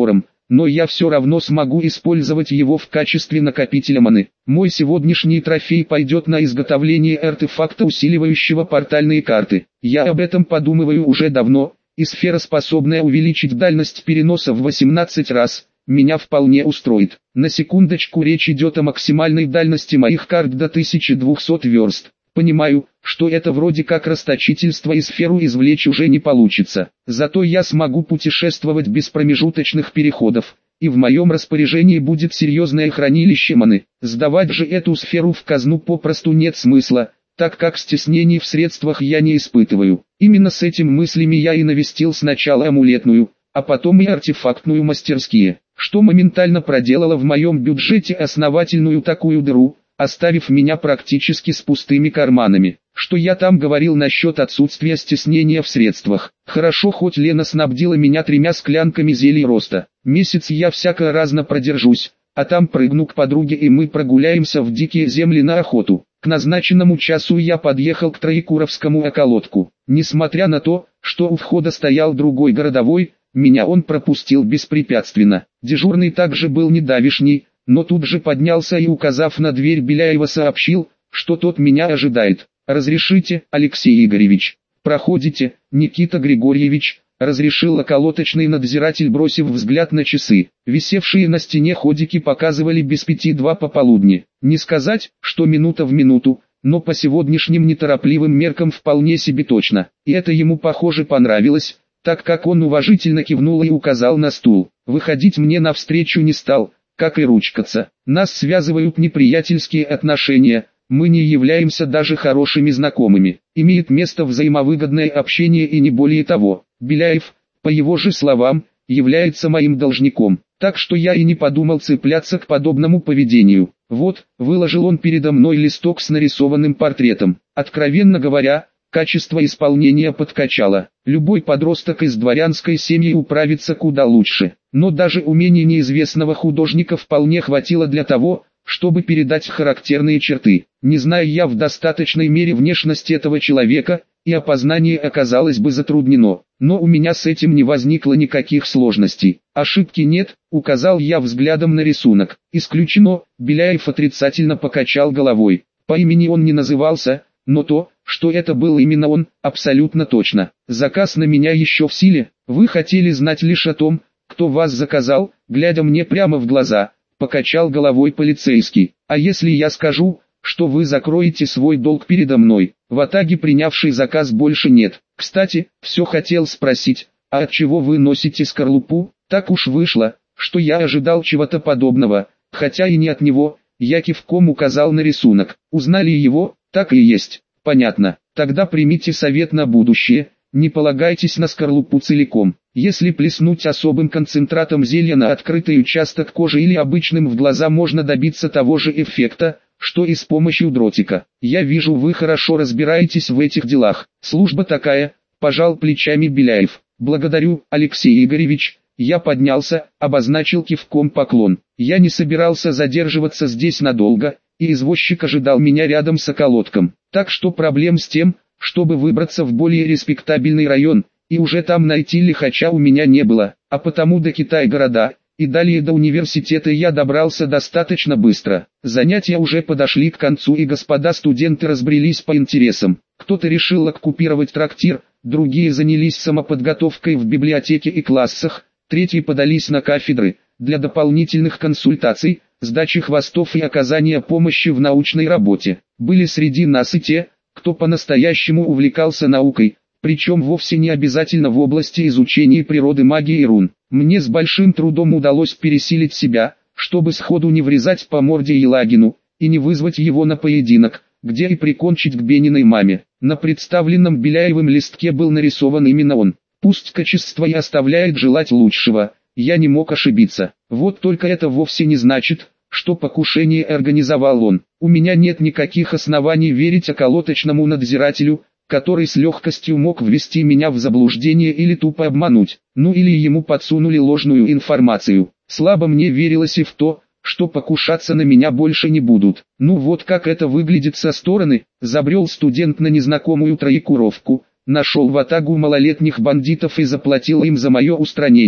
но я все равно смогу использовать его в качестве накопителя маны. Мой сегодняшний трофей пойдет на изготовление артефакта, усиливающего портальные карты. Я об этом подумываю уже давно, и сфера, способная увеличить дальность переноса в 18 раз, меня вполне устроит. На секундочку, речь идет о максимальной дальности моих карт до 1200 верст. Понимаю, что это вроде как расточительство и сферу извлечь уже не получится. Зато я смогу путешествовать без промежуточных переходов, и в моем распоряжении будет серьезное хранилище маны. Сдавать же эту сферу в казну попросту нет смысла, так как стеснений в средствах я не испытываю. Именно с этим мыслями я и навестил сначала амулетную, а потом и артефактную мастерские, что моментально проделало в моем бюджете основательную такую дыру, оставив меня практически с пустыми карманами. Что я там говорил насчет отсутствия стеснения в средствах? Хорошо, хоть Лена снабдила меня 3 склянками зелий роста. Месяц я всяко разно продержусь, а там прыгну к подруге и мы прогуляемся в дикие земли на охоту. К назначенному часу я подъехал к Троекуровскому околотку. Несмотря на то, что у входа стоял другой городовой, меня он пропустил беспрепятственно. Дежурный также был не давишний, но тут же поднялся и, указав на дверь, Беляева сообщил, что тот меня ожидает. «Разрешите, Алексей Игоревич?» «Проходите, Никита Григорьевич», — разрешил околоточный надзиратель, бросив взгляд на часы. Висевшие на стене ходики показывали без 5:02 пополудни. Не сказать, что минута в минуту, но по сегодняшним неторопливым меркам вполне себе точно. И это ему, похоже, понравилось, так как он уважительно кивнул и указал на стул. Выходить мне навстречу не стал, как и ручкаться. Нас связывают неприятельские отношения, мы не являемся даже хорошими знакомыми. Имеет место взаимовыгодное общение и не более того. Беляев, по его же словам, является моим должником, так что я и не подумал цепляться к подобному поведению. Вот, выложил он передо мной листок с нарисованным портретом. Откровенно говоря, качество исполнения подкачало. Любой подросток из дворянской семьи управится куда лучше. Но даже умений неизвестного художника вполне хватило для того, чтобы передать характерные черты. Не зная я в достаточной мере внешность этого человека, и опознание оказалось бы затруднено. Но у меня с этим не возникло никаких сложностей. Ошибки нет, указал я взглядом на рисунок. Исключено. Беляев отрицательно покачал головой. По имени он не назывался, но то, что это был именно он, абсолютно точно. Заказ на меня еще в силе. Вы хотели знать лишь о том, кто вас заказал, глядя мне прямо в глаза, покачал головой полицейский. А если я скажу, что вы закроете свой долг передо мной? В Атаге принявший заказ больше нет. Кстати, все хотел спросить, а от чего вы носите скорлупу? Так уж вышло, что я ожидал чего-то подобного, хотя и не от него. Я кивком указал на рисунок. Узнали его? Так и есть. Понятно. Тогда примите совет на будущее. Не полагайтесь на скорлупу целиком. Если плеснуть особым концентратом зелья на открытый участок кожи или обычным в глаза, можно добиться того же эффекта, что и с помощью дротика. Я вижу, вы хорошо разбираетесь в этих делах. Служба такая, пожал плечами Беляев. Благодарю, Алексей Игоревич. Я поднялся, обозначил кивком поклон. Я не собирался задерживаться здесь надолго, и извозчик ожидал меня рядом с околотком. Так что проблем с тем, чтобы выбраться в более респектабельный район, и уже там найти лихача у меня не было, а потому до Китай-города, и далее до университета я добрался достаточно быстро. Занятия уже подошли к концу, и господа студенты разбрелись по интересам. Кто-то решил оккупировать трактир, другие занялись самоподготовкой в библиотеке и классах, третьи подались на кафедры, для дополнительных консультаций, сдачи хвостов и оказания помощи в научной работе. Были среди нас и те, кто по-настоящему увлекался наукой, причем вовсе не обязательно в области изучения природы, магии и рун. Мне с большим трудом удалось пересилить себя, чтобы сходу не врезать по морде Елагину, и не вызвать его на поединок, где и прикончить к Бениной маме. На представленном Беляевым листке был нарисован именно он. Пусть качество и оставляет желать лучшего, я не мог ошибиться. Вот только это вовсе не значит, что покушение организовал он. У меня нет никаких оснований верить околоточному надзирателю, который с легкостью мог ввести меня в заблуждение или тупо обмануть, ну или ему подсунули ложную информацию. Слабо мне верилось и в то, что покушаться на меня больше не будут. Ну вот как это выглядит со стороны. Забрел студент на незнакомую Троекуровку, нашел в Атагу малолетних бандитов и заплатил им за мое устранение.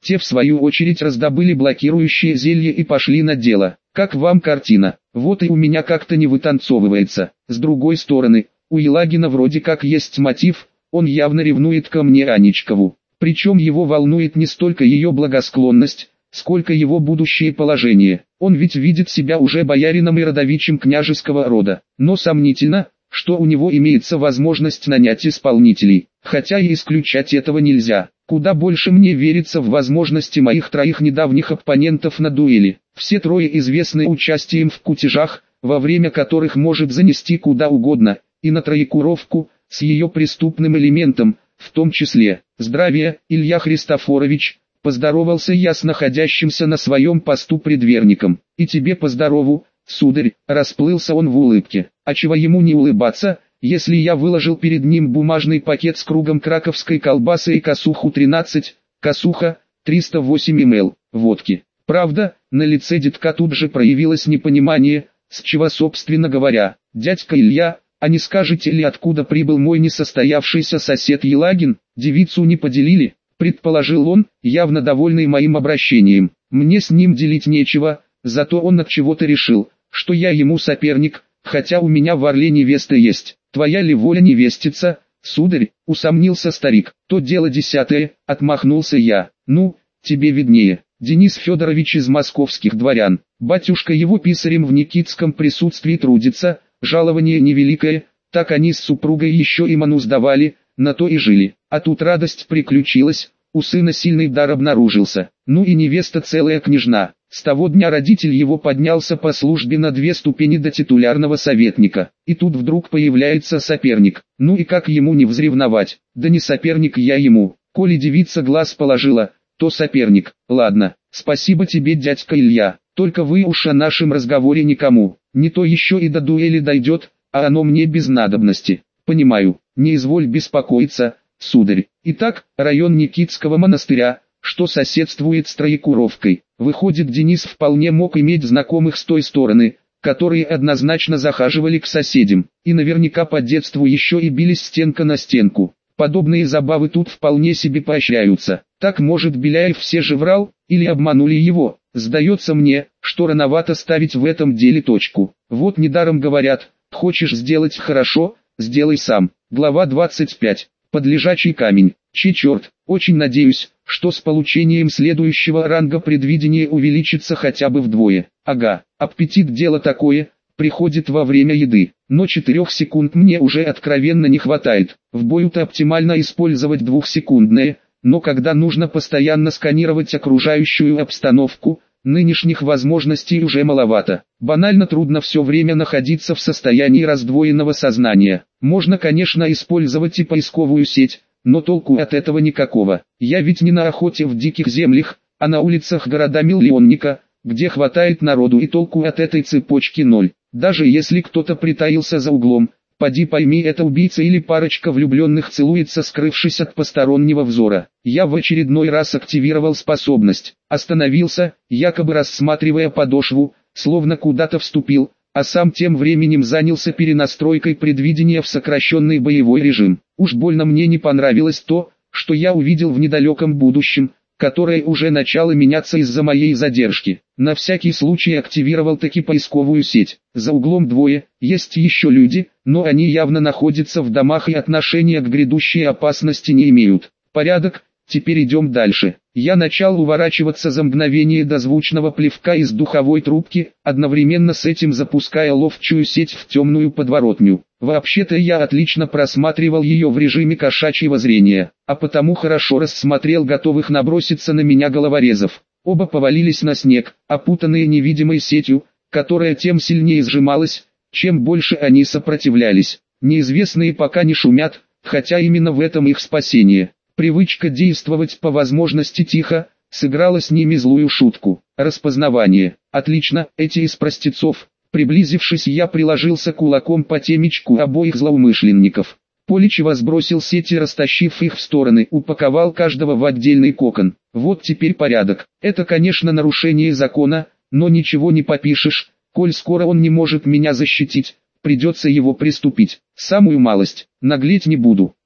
Те в свою очередь раздобыли блокирующее зелье и пошли на дело. Как вам картина? Вот и у меня как-то не вытанцовывается. С другой стороны, у Елагина вроде как есть мотив, он явно ревнует ко мне Аничкову. Причем его волнует не столько ее благосклонность, сколько его будущее положение. Он ведь видит себя уже боярином и родовичем княжеского рода. Но сомнительно, что у него имеется возможность нанять исполнителей, хотя и исключать этого нельзя. Куда больше мне верится в возможности моих троих недавних оппонентов на дуэли. Все трое известны участием в кутежах, во время которых может занести куда угодно, и на Троекуровку, с ее преступным элементом, в том числе. «Здравия, Илья Христофорович», поздоровался я с находящимся на своем посту предверником. «И тебе поздорову, сударь», расплылся он в улыбке. А чего ему не улыбаться, если я выложил перед ним бумажный пакет с кругом краковской колбасы и косуху 13, косуха, 308 мл, водки. Правда, на лице детка тут же проявилось непонимание, с чего собственно говоря. «Дядька Илья, а не скажете ли, откуда прибыл мой несостоявшийся сосед Елагин? Девицу не поделили?» Предположил он, явно довольный моим обращением. «Мне с ним делить нечего, зато он от чего-то решил, что я ему соперник, хотя у меня в Орле невеста есть. Твоя ли воля невестица, сударь?» — усомнился старик. «То дело десятое», — отмахнулся я. «Ну, тебе виднее. Денис Федорович из московских дворян. Батюшка его писарем в Никитском присутствии трудится, жалование невеликое, так они с супругой еще и ману сдавали, на то и жили. А тут радость приключилась, у сына сильный дар обнаружился. Ну и невеста целая княжна. С того дня родитель его поднялся по службе на 2 ступени до титулярного советника. И тут вдруг появляется соперник. Ну и как ему не взревновать? Да не соперник я ему. Коли девица глаз положила, то соперник. Ладно, спасибо тебе, дядька Илья. Только вы уж о нашем разговоре никому. Не то еще и до дуэли дойдет, а оно мне без надобности. Понимаю, не изволь беспокоиться, сударь. Итак, район Никитского монастыря, что соседствует с Троекуровкой. Выходит, Денис вполне мог иметь знакомых с той стороны, которые однозначно захаживали к соседям, и наверняка по детству еще и бились стенка на стенку. Подобные забавы тут вполне себе поощряются. Так, может, Беляев все же врал, или обманули его? Сдается мне, что рановато ставить в этом деле точку. Вот недаром говорят, хочешь сделать хорошо, сделай сам. Глава 25. Подлежачий камень. Черт, очень надеюсь, что с получением следующего ранга предвидение увеличится хотя бы вдвое. Ага, аппетит дело такое, приходит во время еды, но 4 секунд мне уже откровенно не хватает. В бою-то оптимально использовать 2-секундное, но когда нужно постоянно сканировать окружающую обстановку, нынешних возможностей уже маловато. Банально трудно все время находиться в состоянии раздвоенного сознания. Можно, конечно, использовать и поисковую сеть, но толку от этого никакого. Я ведь не на охоте в диких землях, а на улицах города-миллионника, где хватает народу, и толку от этой цепочки ноль. Даже если кто-то притаился за углом, поди пойми, это убийца или парочка влюбленных целуется, скрывшись от постороннего взора. Я в очередной раз активировал способность, остановился, якобы рассматривая подошву, словно куда-то вступил, а сам тем временем занялся перенастройкой предвидения в сокращенный боевой режим. Уж больно мне не понравилось то, что я увидел в недалеком будущем, которое уже начало меняться из-за моей задержки. На всякий случай активировал таки поисковую сеть. За углом двое, есть еще люди, но они явно находятся в домах и отношения к грядущей опасности не имеют. Порядок, теперь идем дальше. Я начал уворачиваться за мгновение до звучного плевка из духовой трубки, одновременно с этим запуская ловчую сеть в темную подворотню. Вообще-то я отлично просматривал ее в режиме кошачьего зрения, а потому хорошо рассмотрел готовых наброситься на меня головорезов. Оба повалились на снег, опутанные невидимой сетью, которая тем сильнее сжималась, чем больше они сопротивлялись. Неизвестные пока не шумят, хотя именно в этом их спасение. Привычка действовать по возможности тихо, сыграла с ними злую шутку. Распознавание. Отлично, эти из простецов. Приблизившись, я приложился кулаком по темечку обоих злоумышленников. Поличева сбросил сети, растащив их в стороны, упаковал каждого в отдельный кокон. Вот теперь порядок. Это, конечно, нарушение закона, но ничего не попишешь, коль скоро он не может меня защитить, придется его приступить. Самую малость, наглеть не буду.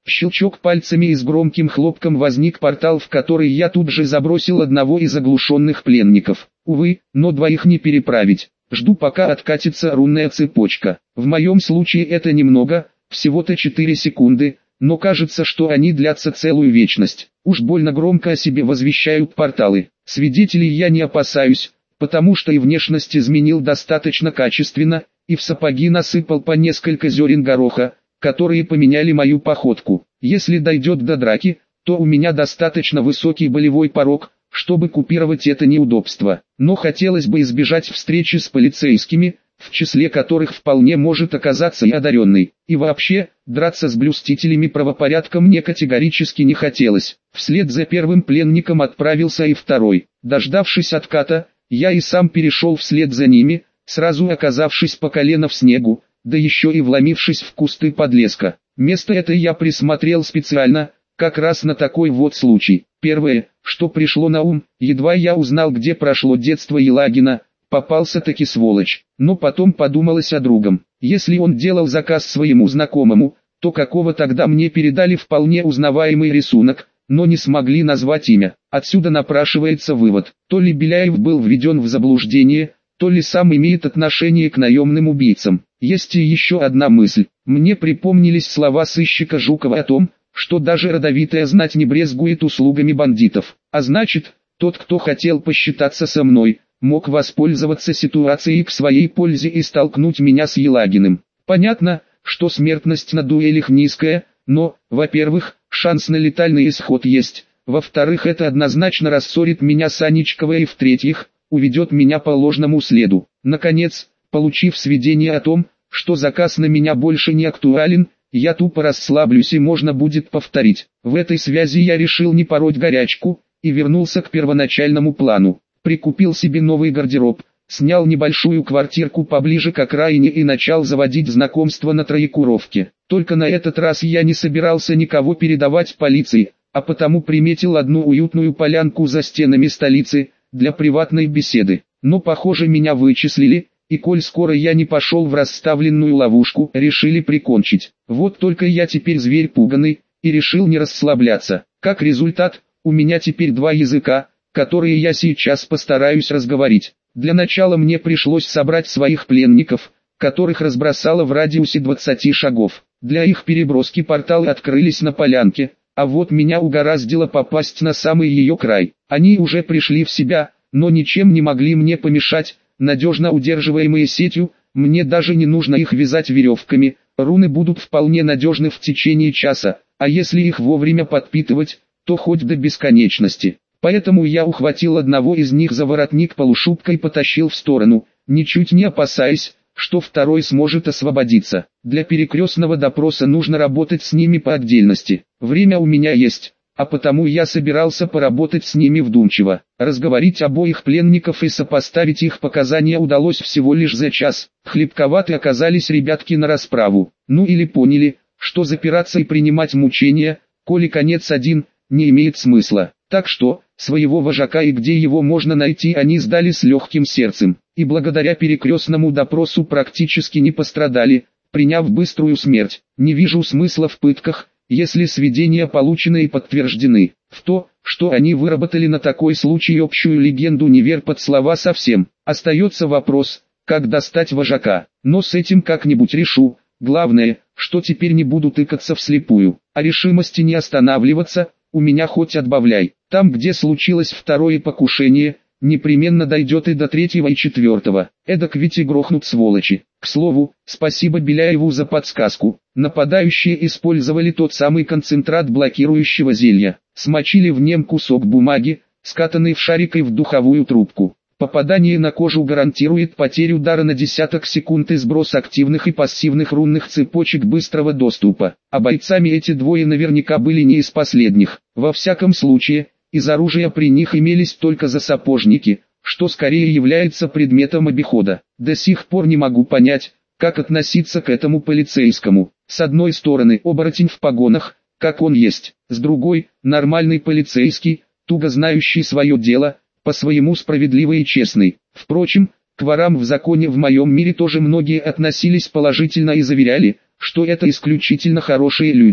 Щелчок пальцами и с громким хлопком возник портал, в который я тут же забросил одного из оглушенных пленников. Увы, но двоих не переправить. Жду, пока откатится рунная цепочка. В моем случае это немного, всего-то 4 секунды, но кажется, что они длятся целую вечность. Уж больно громко о себе возвещают порталы. Свидетелей я не опасаюсь, потому что и внешность изменил достаточно качественно, и в сапоги насыпал по несколько зерен гороха, которые поменяли мою походку. Если дойдет до драки, то у меня достаточно высокий болевой порог, чтобы купировать это неудобство. Но хотелось бы избежать встречи с полицейскими, в числе которых вполне может оказаться и одаренный. И вообще, драться с блюстителями правопорядка мне категорически не хотелось. Вслед за первым пленником отправился и второй. Дождавшись отката, я и сам перешел вслед за ними, сразу оказавшись по колено в снегу, да еще и вломившись в кусты подлеска. Место это я присмотрел специально, как раз на такой вот случай. Первое, что пришло на ум, едва я узнал, где прошло детство Елагина, попался-таки сволочь. Но потом подумалось о другом. Если он делал заказ своему знакомому, то какого тогда мне передали вполне узнаваемый рисунок, но не смогли назвать имя. Отсюда напрашивается вывод: то ли Беляев был введен в заблуждение, то ли сам имеет отношение к наемным убийцам. Есть и еще одна мысль. Мне припомнились слова сыщика Жукова о том, что даже родовитая знать не брезгует услугами бандитов. А значит, тот, кто хотел посчитаться со мной, мог воспользоваться ситуацией к своей пользе и столкнуть меня с Елагиным. Понятно, что смертность на дуэлях низкая, но, во-первых, шанс на летальный исход есть, во-вторых, это однозначно рассорит меня с Аничковой, и в-третьих, уведет меня по ложному следу. Наконец, получив сведения о том, что заказ на меня больше не актуален, я тупо расслаблюсь и можно будет повторить. В этой связи я решил не пороть горячку, и вернулся к первоначальному плану. Прикупил себе новый гардероб, снял небольшую квартирку поближе к окраине и начал заводить знакомства на Троекуровке. Только на этот раз я не собирался никого передавать полиции, а потому приметил одну уютную полянку за стенами столицы, для приватной беседы. Но похоже меня вычислили, и коль скоро я не пошел в расставленную ловушку, решили прикончить. Вот только я теперь зверь пуганый, и решил не расслабляться. Как результат, у меня теперь два языка, которые я сейчас постараюсь разговорить. Для начала мне пришлось собрать своих пленников, которых разбросало в радиусе 20 шагов. Для их переброски порталы открылись на полянке, а вот меня угораздило попасть на самый ее край. Они уже пришли в себя, но ничем не могли мне помешать, надежно удерживаемые сетью, мне даже не нужно их вязать веревками, руны будут вполне надежны в течение часа, а если их вовремя подпитывать, то хоть до бесконечности. Поэтому я ухватил одного из них за воротник полушубка и потащил в сторону, ничуть не опасаясь, что второй сможет освободиться. Для перекрестного допроса нужно работать с ними по отдельности. Время у меня есть, а потому я собирался поработать с ними вдумчиво. Разговорить обоих пленников и сопоставить их показания удалось всего лишь за час. Хлебковаты оказались ребятки на расправу. Ну или поняли, что запираться и принимать мучения, коли конец один, не имеет смысла. Так что, своего вожака и где его можно найти они сдали с легким сердцем, и благодаря перекрестному допросу практически не пострадали, приняв быструю смерть. Не вижу смысла в пытках, если сведения получены и подтверждены. В то, что они выработали на такой случай общую легенду, не верь под слова совсем. Остается вопрос, как достать вожака, но с этим как-нибудь решу. Главное, что теперь не буду тыкаться вслепую, а решимости не останавливаться у меня хоть отбавляй. Там, где случилось второе покушение, непременно дойдет и до третьего и четвертого. Эдак ведь и грохнут сволочи. К слову, спасибо Беляеву за подсказку. Нападающие использовали тот самый концентрат блокирующего зелья. Смочили в нем кусок бумаги, скатанный в шарик и в духовую трубку. Попадание на кожу гарантирует потерю дара на десяток секунд и сброс активных и пассивных рунных цепочек быстрого доступа. А бойцами эти двое наверняка были не из последних. Во всяком случае, из оружия при них имелись только засапожники, что скорее является предметом обихода. До сих пор не могу понять, как относиться к этому полицейскому. С одной стороны, оборотень в погонах, как он есть. С другой, нормальный полицейский, туго знающий свое дело, по-своему справедливый и честный. Впрочем, к ворам в законе в моем мире тоже многие относились положительно и заверяли, что это исключительно хорошие люди.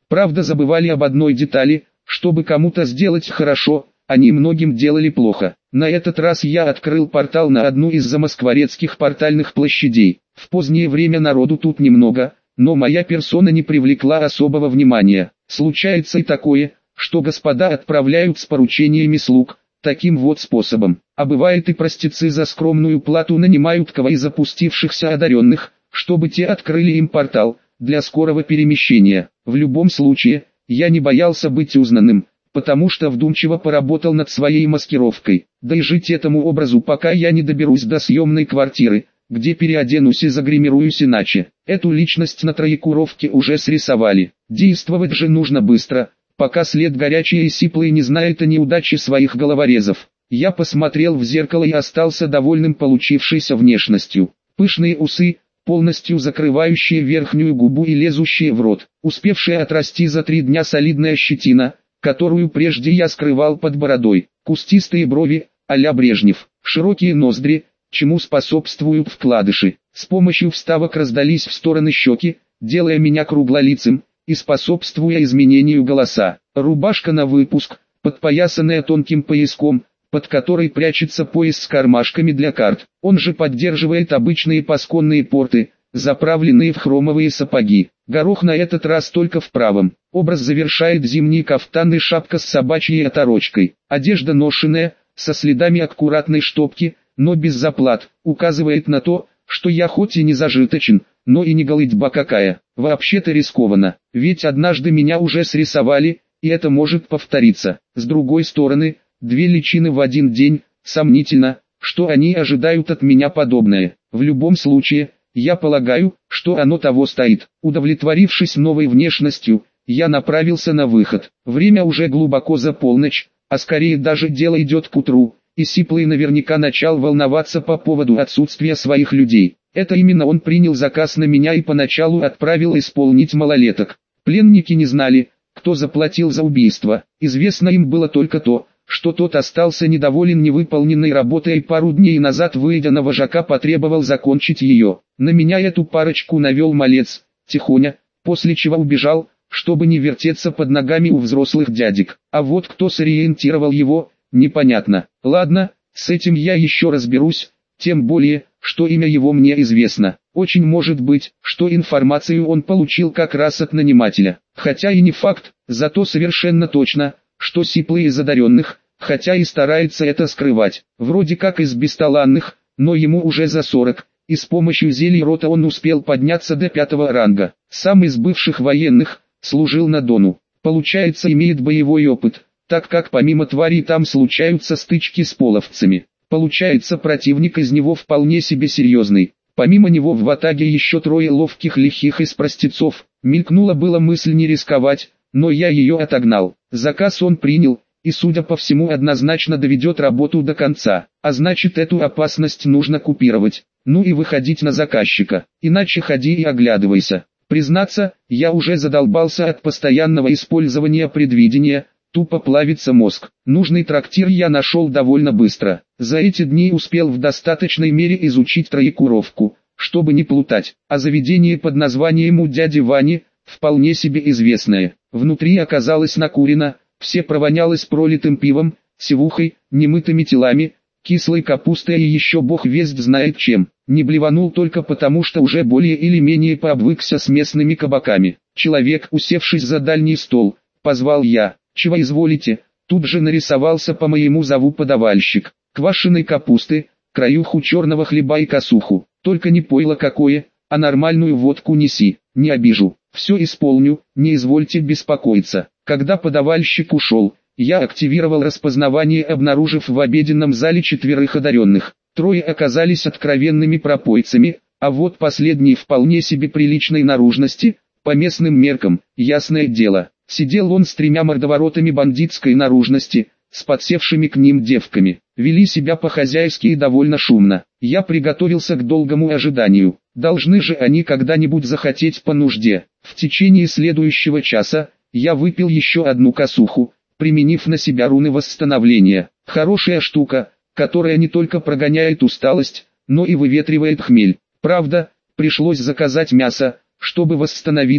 Правда, забывали об одной детали: чтобы кому-то сделать хорошо, они многим делали плохо. На этот раз я открыл портал на одну из замоскворецких портальных площадей. В позднее время народу тут немного, но моя персона не привлекла особого внимания. Случается и такое, что господа отправляют с поручениями слуг, таким вот способом. А бывает и простецы за скромную плату нанимают кого из запустившихся одаренных, чтобы те открыли им портал для скорого перемещения. В любом случае, я не боялся быть узнанным, потому что вдумчиво поработал над своей маскировкой. Да и жить этому образу, пока я не доберусь до съемной квартиры, где переоденусь и загримируюсь иначе. Эту личность на троекуровке уже срисовали. Действовать же нужно быстро, пока след горячий и сиплый не знает о неудаче своих головорезов. Я посмотрел в зеркало и остался довольным получившейся внешностью. Пышные усы, полностью закрывающие верхнюю губу и лезущие в рот, успевшая отрасти за 3 дня солидная щетина, которую прежде я скрывал под бородой, кустистые брови, а-ля Брежнев, широкие ноздри, чему способствуют вкладыши. С помощью вставок раздались в стороны щеки, делая меня круглолицым и способствуя изменению голоса. Рубашка на выпуск, подпоясанная тонким пояском, под которой прячется пояс с кармашками для карт. Он же поддерживает обычные пасконные порты, заправленные в хромовые сапоги. Горох на этот раз только в правом. Образ завершает зимний кафтан и шапка с собачьей оторочкой. Одежда ношеная, со следами аккуратной штопки, но без заплат, указывает на то, что я хоть и не зажиточен, но и не голыдьба какая. Вообще-то рискованно, ведь однажды меня уже срисовали, и это может повториться. С другой стороны, 2 личины в один день, сомнительно, что они ожидают от меня подобное. В любом случае, я полагаю, что оно того стоит. Удовлетворившись новой внешностью, я направился на выход. Время уже глубоко за полночь, а скорее даже дело идет к утру, и Сиплый наверняка начал волноваться по поводу отсутствия своих людей. Это именно он принял заказ на меня и поначалу отправил исполнить малолеток. Пленники не знали, кто заплатил за убийство. Известно им было только то, что тот остался недоволен невыполненной работой и пару дней назад, выйдя на вожака, потребовал закончить ее. На меня эту парочку навел малец, Тихоня, после чего убежал, чтобы не вертеться под ногами у взрослых дядек. А вот кто сориентировал его, непонятно. Ладно, с этим я еще разберусь, тем более, что имя его мне известно. Очень может быть, что информацию он получил как раз от нанимателя. Хотя и не факт, зато совершенно точно, что Сиплый из одаренных, хотя и старается это скрывать. Вроде как из бесталанных, но ему уже за 40, и с помощью зелий рота он успел подняться до 5-го ранга. Сам из бывших военных, служил на Дону. Получается, имеет боевой опыт, так как помимо тварей там случаются стычки с половцами. Получается, противник из него вполне себе серьезный. Помимо него в ватаге еще 3 ловких лихих из простецов. Мелькнула была мысль не рисковать, но я ее отогнал. Заказ он принял, и судя по всему однозначно доведет работу до конца. А значит, эту опасность нужно купировать. Ну и выходить на заказчика. Иначе ходи и оглядывайся. Признаться, я уже задолбался от постоянного использования предвидения. Тупо плавится мозг. Нужный трактир я нашел довольно быстро. За эти дни успел в достаточной мере изучить троекуровку, чтобы не плутать. А заведение под названием «У дяди Вани» вполне себе известное. Внутри оказалось накурено, все провонялось пролитым пивом, сивухой, немытыми телами, кислой капустой и еще бог весть знает чем. Не блеванул только потому, что уже более или менее пообвыкся с местными кабаками. Человек, усевшись за дальний стол, позвал я. «Чего изволите?» Тут же нарисовался по моему зову подавальщик. «Квашеной капусты, краюху черного хлеба и косуху. Только не пойло какое, а нормальную водку неси, не обижу. Все исполню, не извольте беспокоиться». Когда подавальщик ушел, я активировал распознавание, обнаружив в обеденном зале 4 одаренных. 3 оказались откровенными пропойцами, а вот последний вполне себе приличной наружности, по местным меркам, ясное дело. Сидел он с 3 мордоворотами бандитской наружности, с подсевшими к ним девками. Вели себя по-хозяйски и довольно шумно. Я приготовился к долгому ожиданию. Должны же они когда-нибудь захотеть по нужде. В течение следующего часа я выпил еще 1 косуху, применив на себя руны восстановления. Хорошая штука, которая не только прогоняет усталость, но и выветривает хмель. Правда, пришлось заказать мясо, чтобы восстановиться,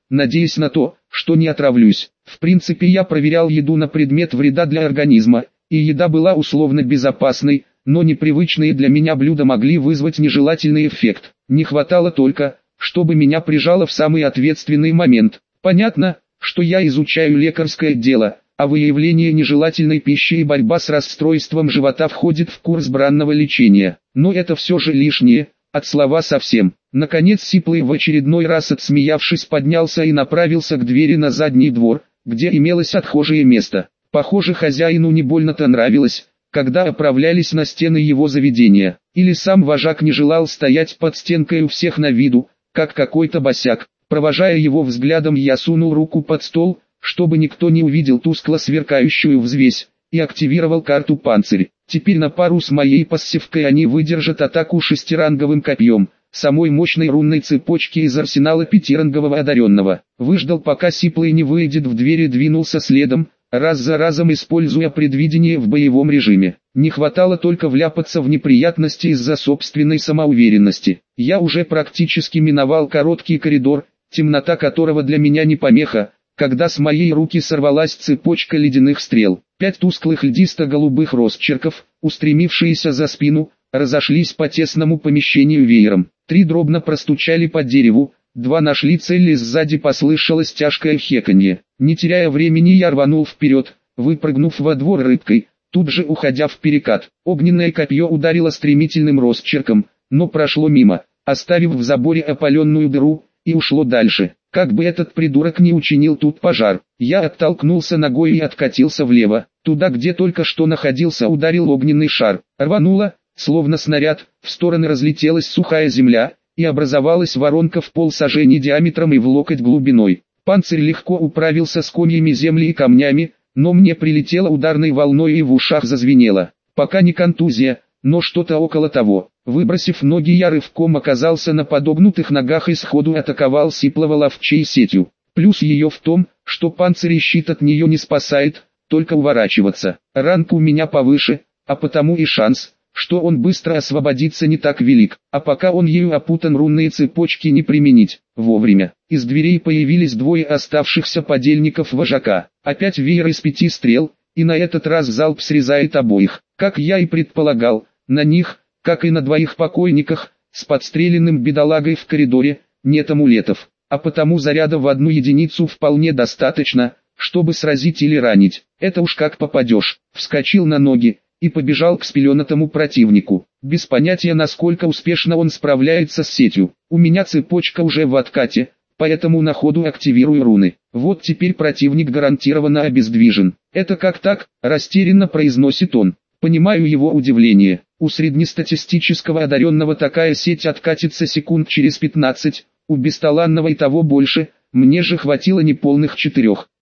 надеясь на то, что не отравлюсь. В принципе, я проверял еду на предмет вреда для организма, и еда была условно безопасной, но непривычные для меня блюда могли вызвать нежелательный эффект. Не хватало только, чтобы меня прижало в самый ответственный момент. Понятно, что я изучаю лекарское дело, а выявление нежелательной пищи и борьба с расстройством живота входит в курс бранного лечения. Но это все же лишнее, от слова совсем. Наконец Сиплый, в очередной раз отсмеявшись, поднялся и направился к двери на задний двор, где имелось отхожее место. Похоже, хозяину не больно-то нравилось, когда оправлялись на стены его заведения. Или сам вожак не желал стоять под стенкой у всех на виду, как какой-то босяк. Провожая его взглядом, я сунул руку под стол, чтобы никто не увидел тускло сверкающую взвесь, и активировал карту «Панцирь». Теперь на пару с моей пассивкой они выдержат атаку шестиранговым копьем, самой мощной рунной цепочки из арсенала пятирангового одаренного. Выждал, пока Сиплый не выйдет в дверь, и двинулся следом, раз за разом используя предвидение в боевом режиме. Не хватало только вляпаться в неприятности из-за собственной самоуверенности. Я уже практически миновал короткий коридор, темнота которого для меня не помеха, когда с моей руки сорвалась цепочка ледяных стрел. 5 тусклых льдисто-голубых росчерков, устремившиеся за спину, разошлись по тесному помещению веером. 3 дробно простучали по дереву, 2 нашли цель, и сзади послышалось тяжкое хеканье. Не теряя времени, я рванул вперед, выпрыгнув во двор рыбкой, тут же уходя в перекат. Огненное копье ударило стремительным росчерком, но прошло мимо, оставив в заборе опаленную дыру, и ушло дальше. Как бы этот придурок не учинил тут пожар. Я оттолкнулся ногой и откатился влево. Туда, где только что находился, ударил огненный шар. Рвануло, словно снаряд, в стороны разлетелась сухая земля, и образовалась воронка в полсажени диаметром и в локоть глубиной. Панцирь легко управился с комьями земли и камнями, но мне прилетело ударной волной и в ушах зазвенело. Пока не контузия, но что-то около того. Выбросив ноги, я рывком оказался на подогнутых ногах и сходу атаковал Сиплого ловчей сетью. Плюс ее в том, что панцирь и щит от нее не спасает, только уворачиваться. Ранг у меня повыше, а потому и шанс, что он быстро освободится, не так велик. А пока он ею опутан, рунные цепочки не применить. Вовремя. Из дверей появились 2 оставшихся подельников вожака. Опять веер из 5 стрел, и на этот раз залп срезает обоих. Как я и предполагал, на них, как и на 2 покойниках, с подстреленным бедолагой в коридоре, нет амулетов, а потому заряда в 1 единицу вполне достаточно, чтобы сразить или ранить. Это уж как попадешь. Вскочил на ноги и побежал к спеленатому противнику. Без понятия, насколько успешно он справляется с сетью. У меня цепочка уже в откате, поэтому на ходу активирую руны. Вот теперь противник гарантированно обездвижен. Это как так? Растерянно произносит он. Понимаю его удивление. У среднестатистического одаренного такая сеть откатится секунд через 15, у бесталанного и того больше, мне же хватило неполных 4.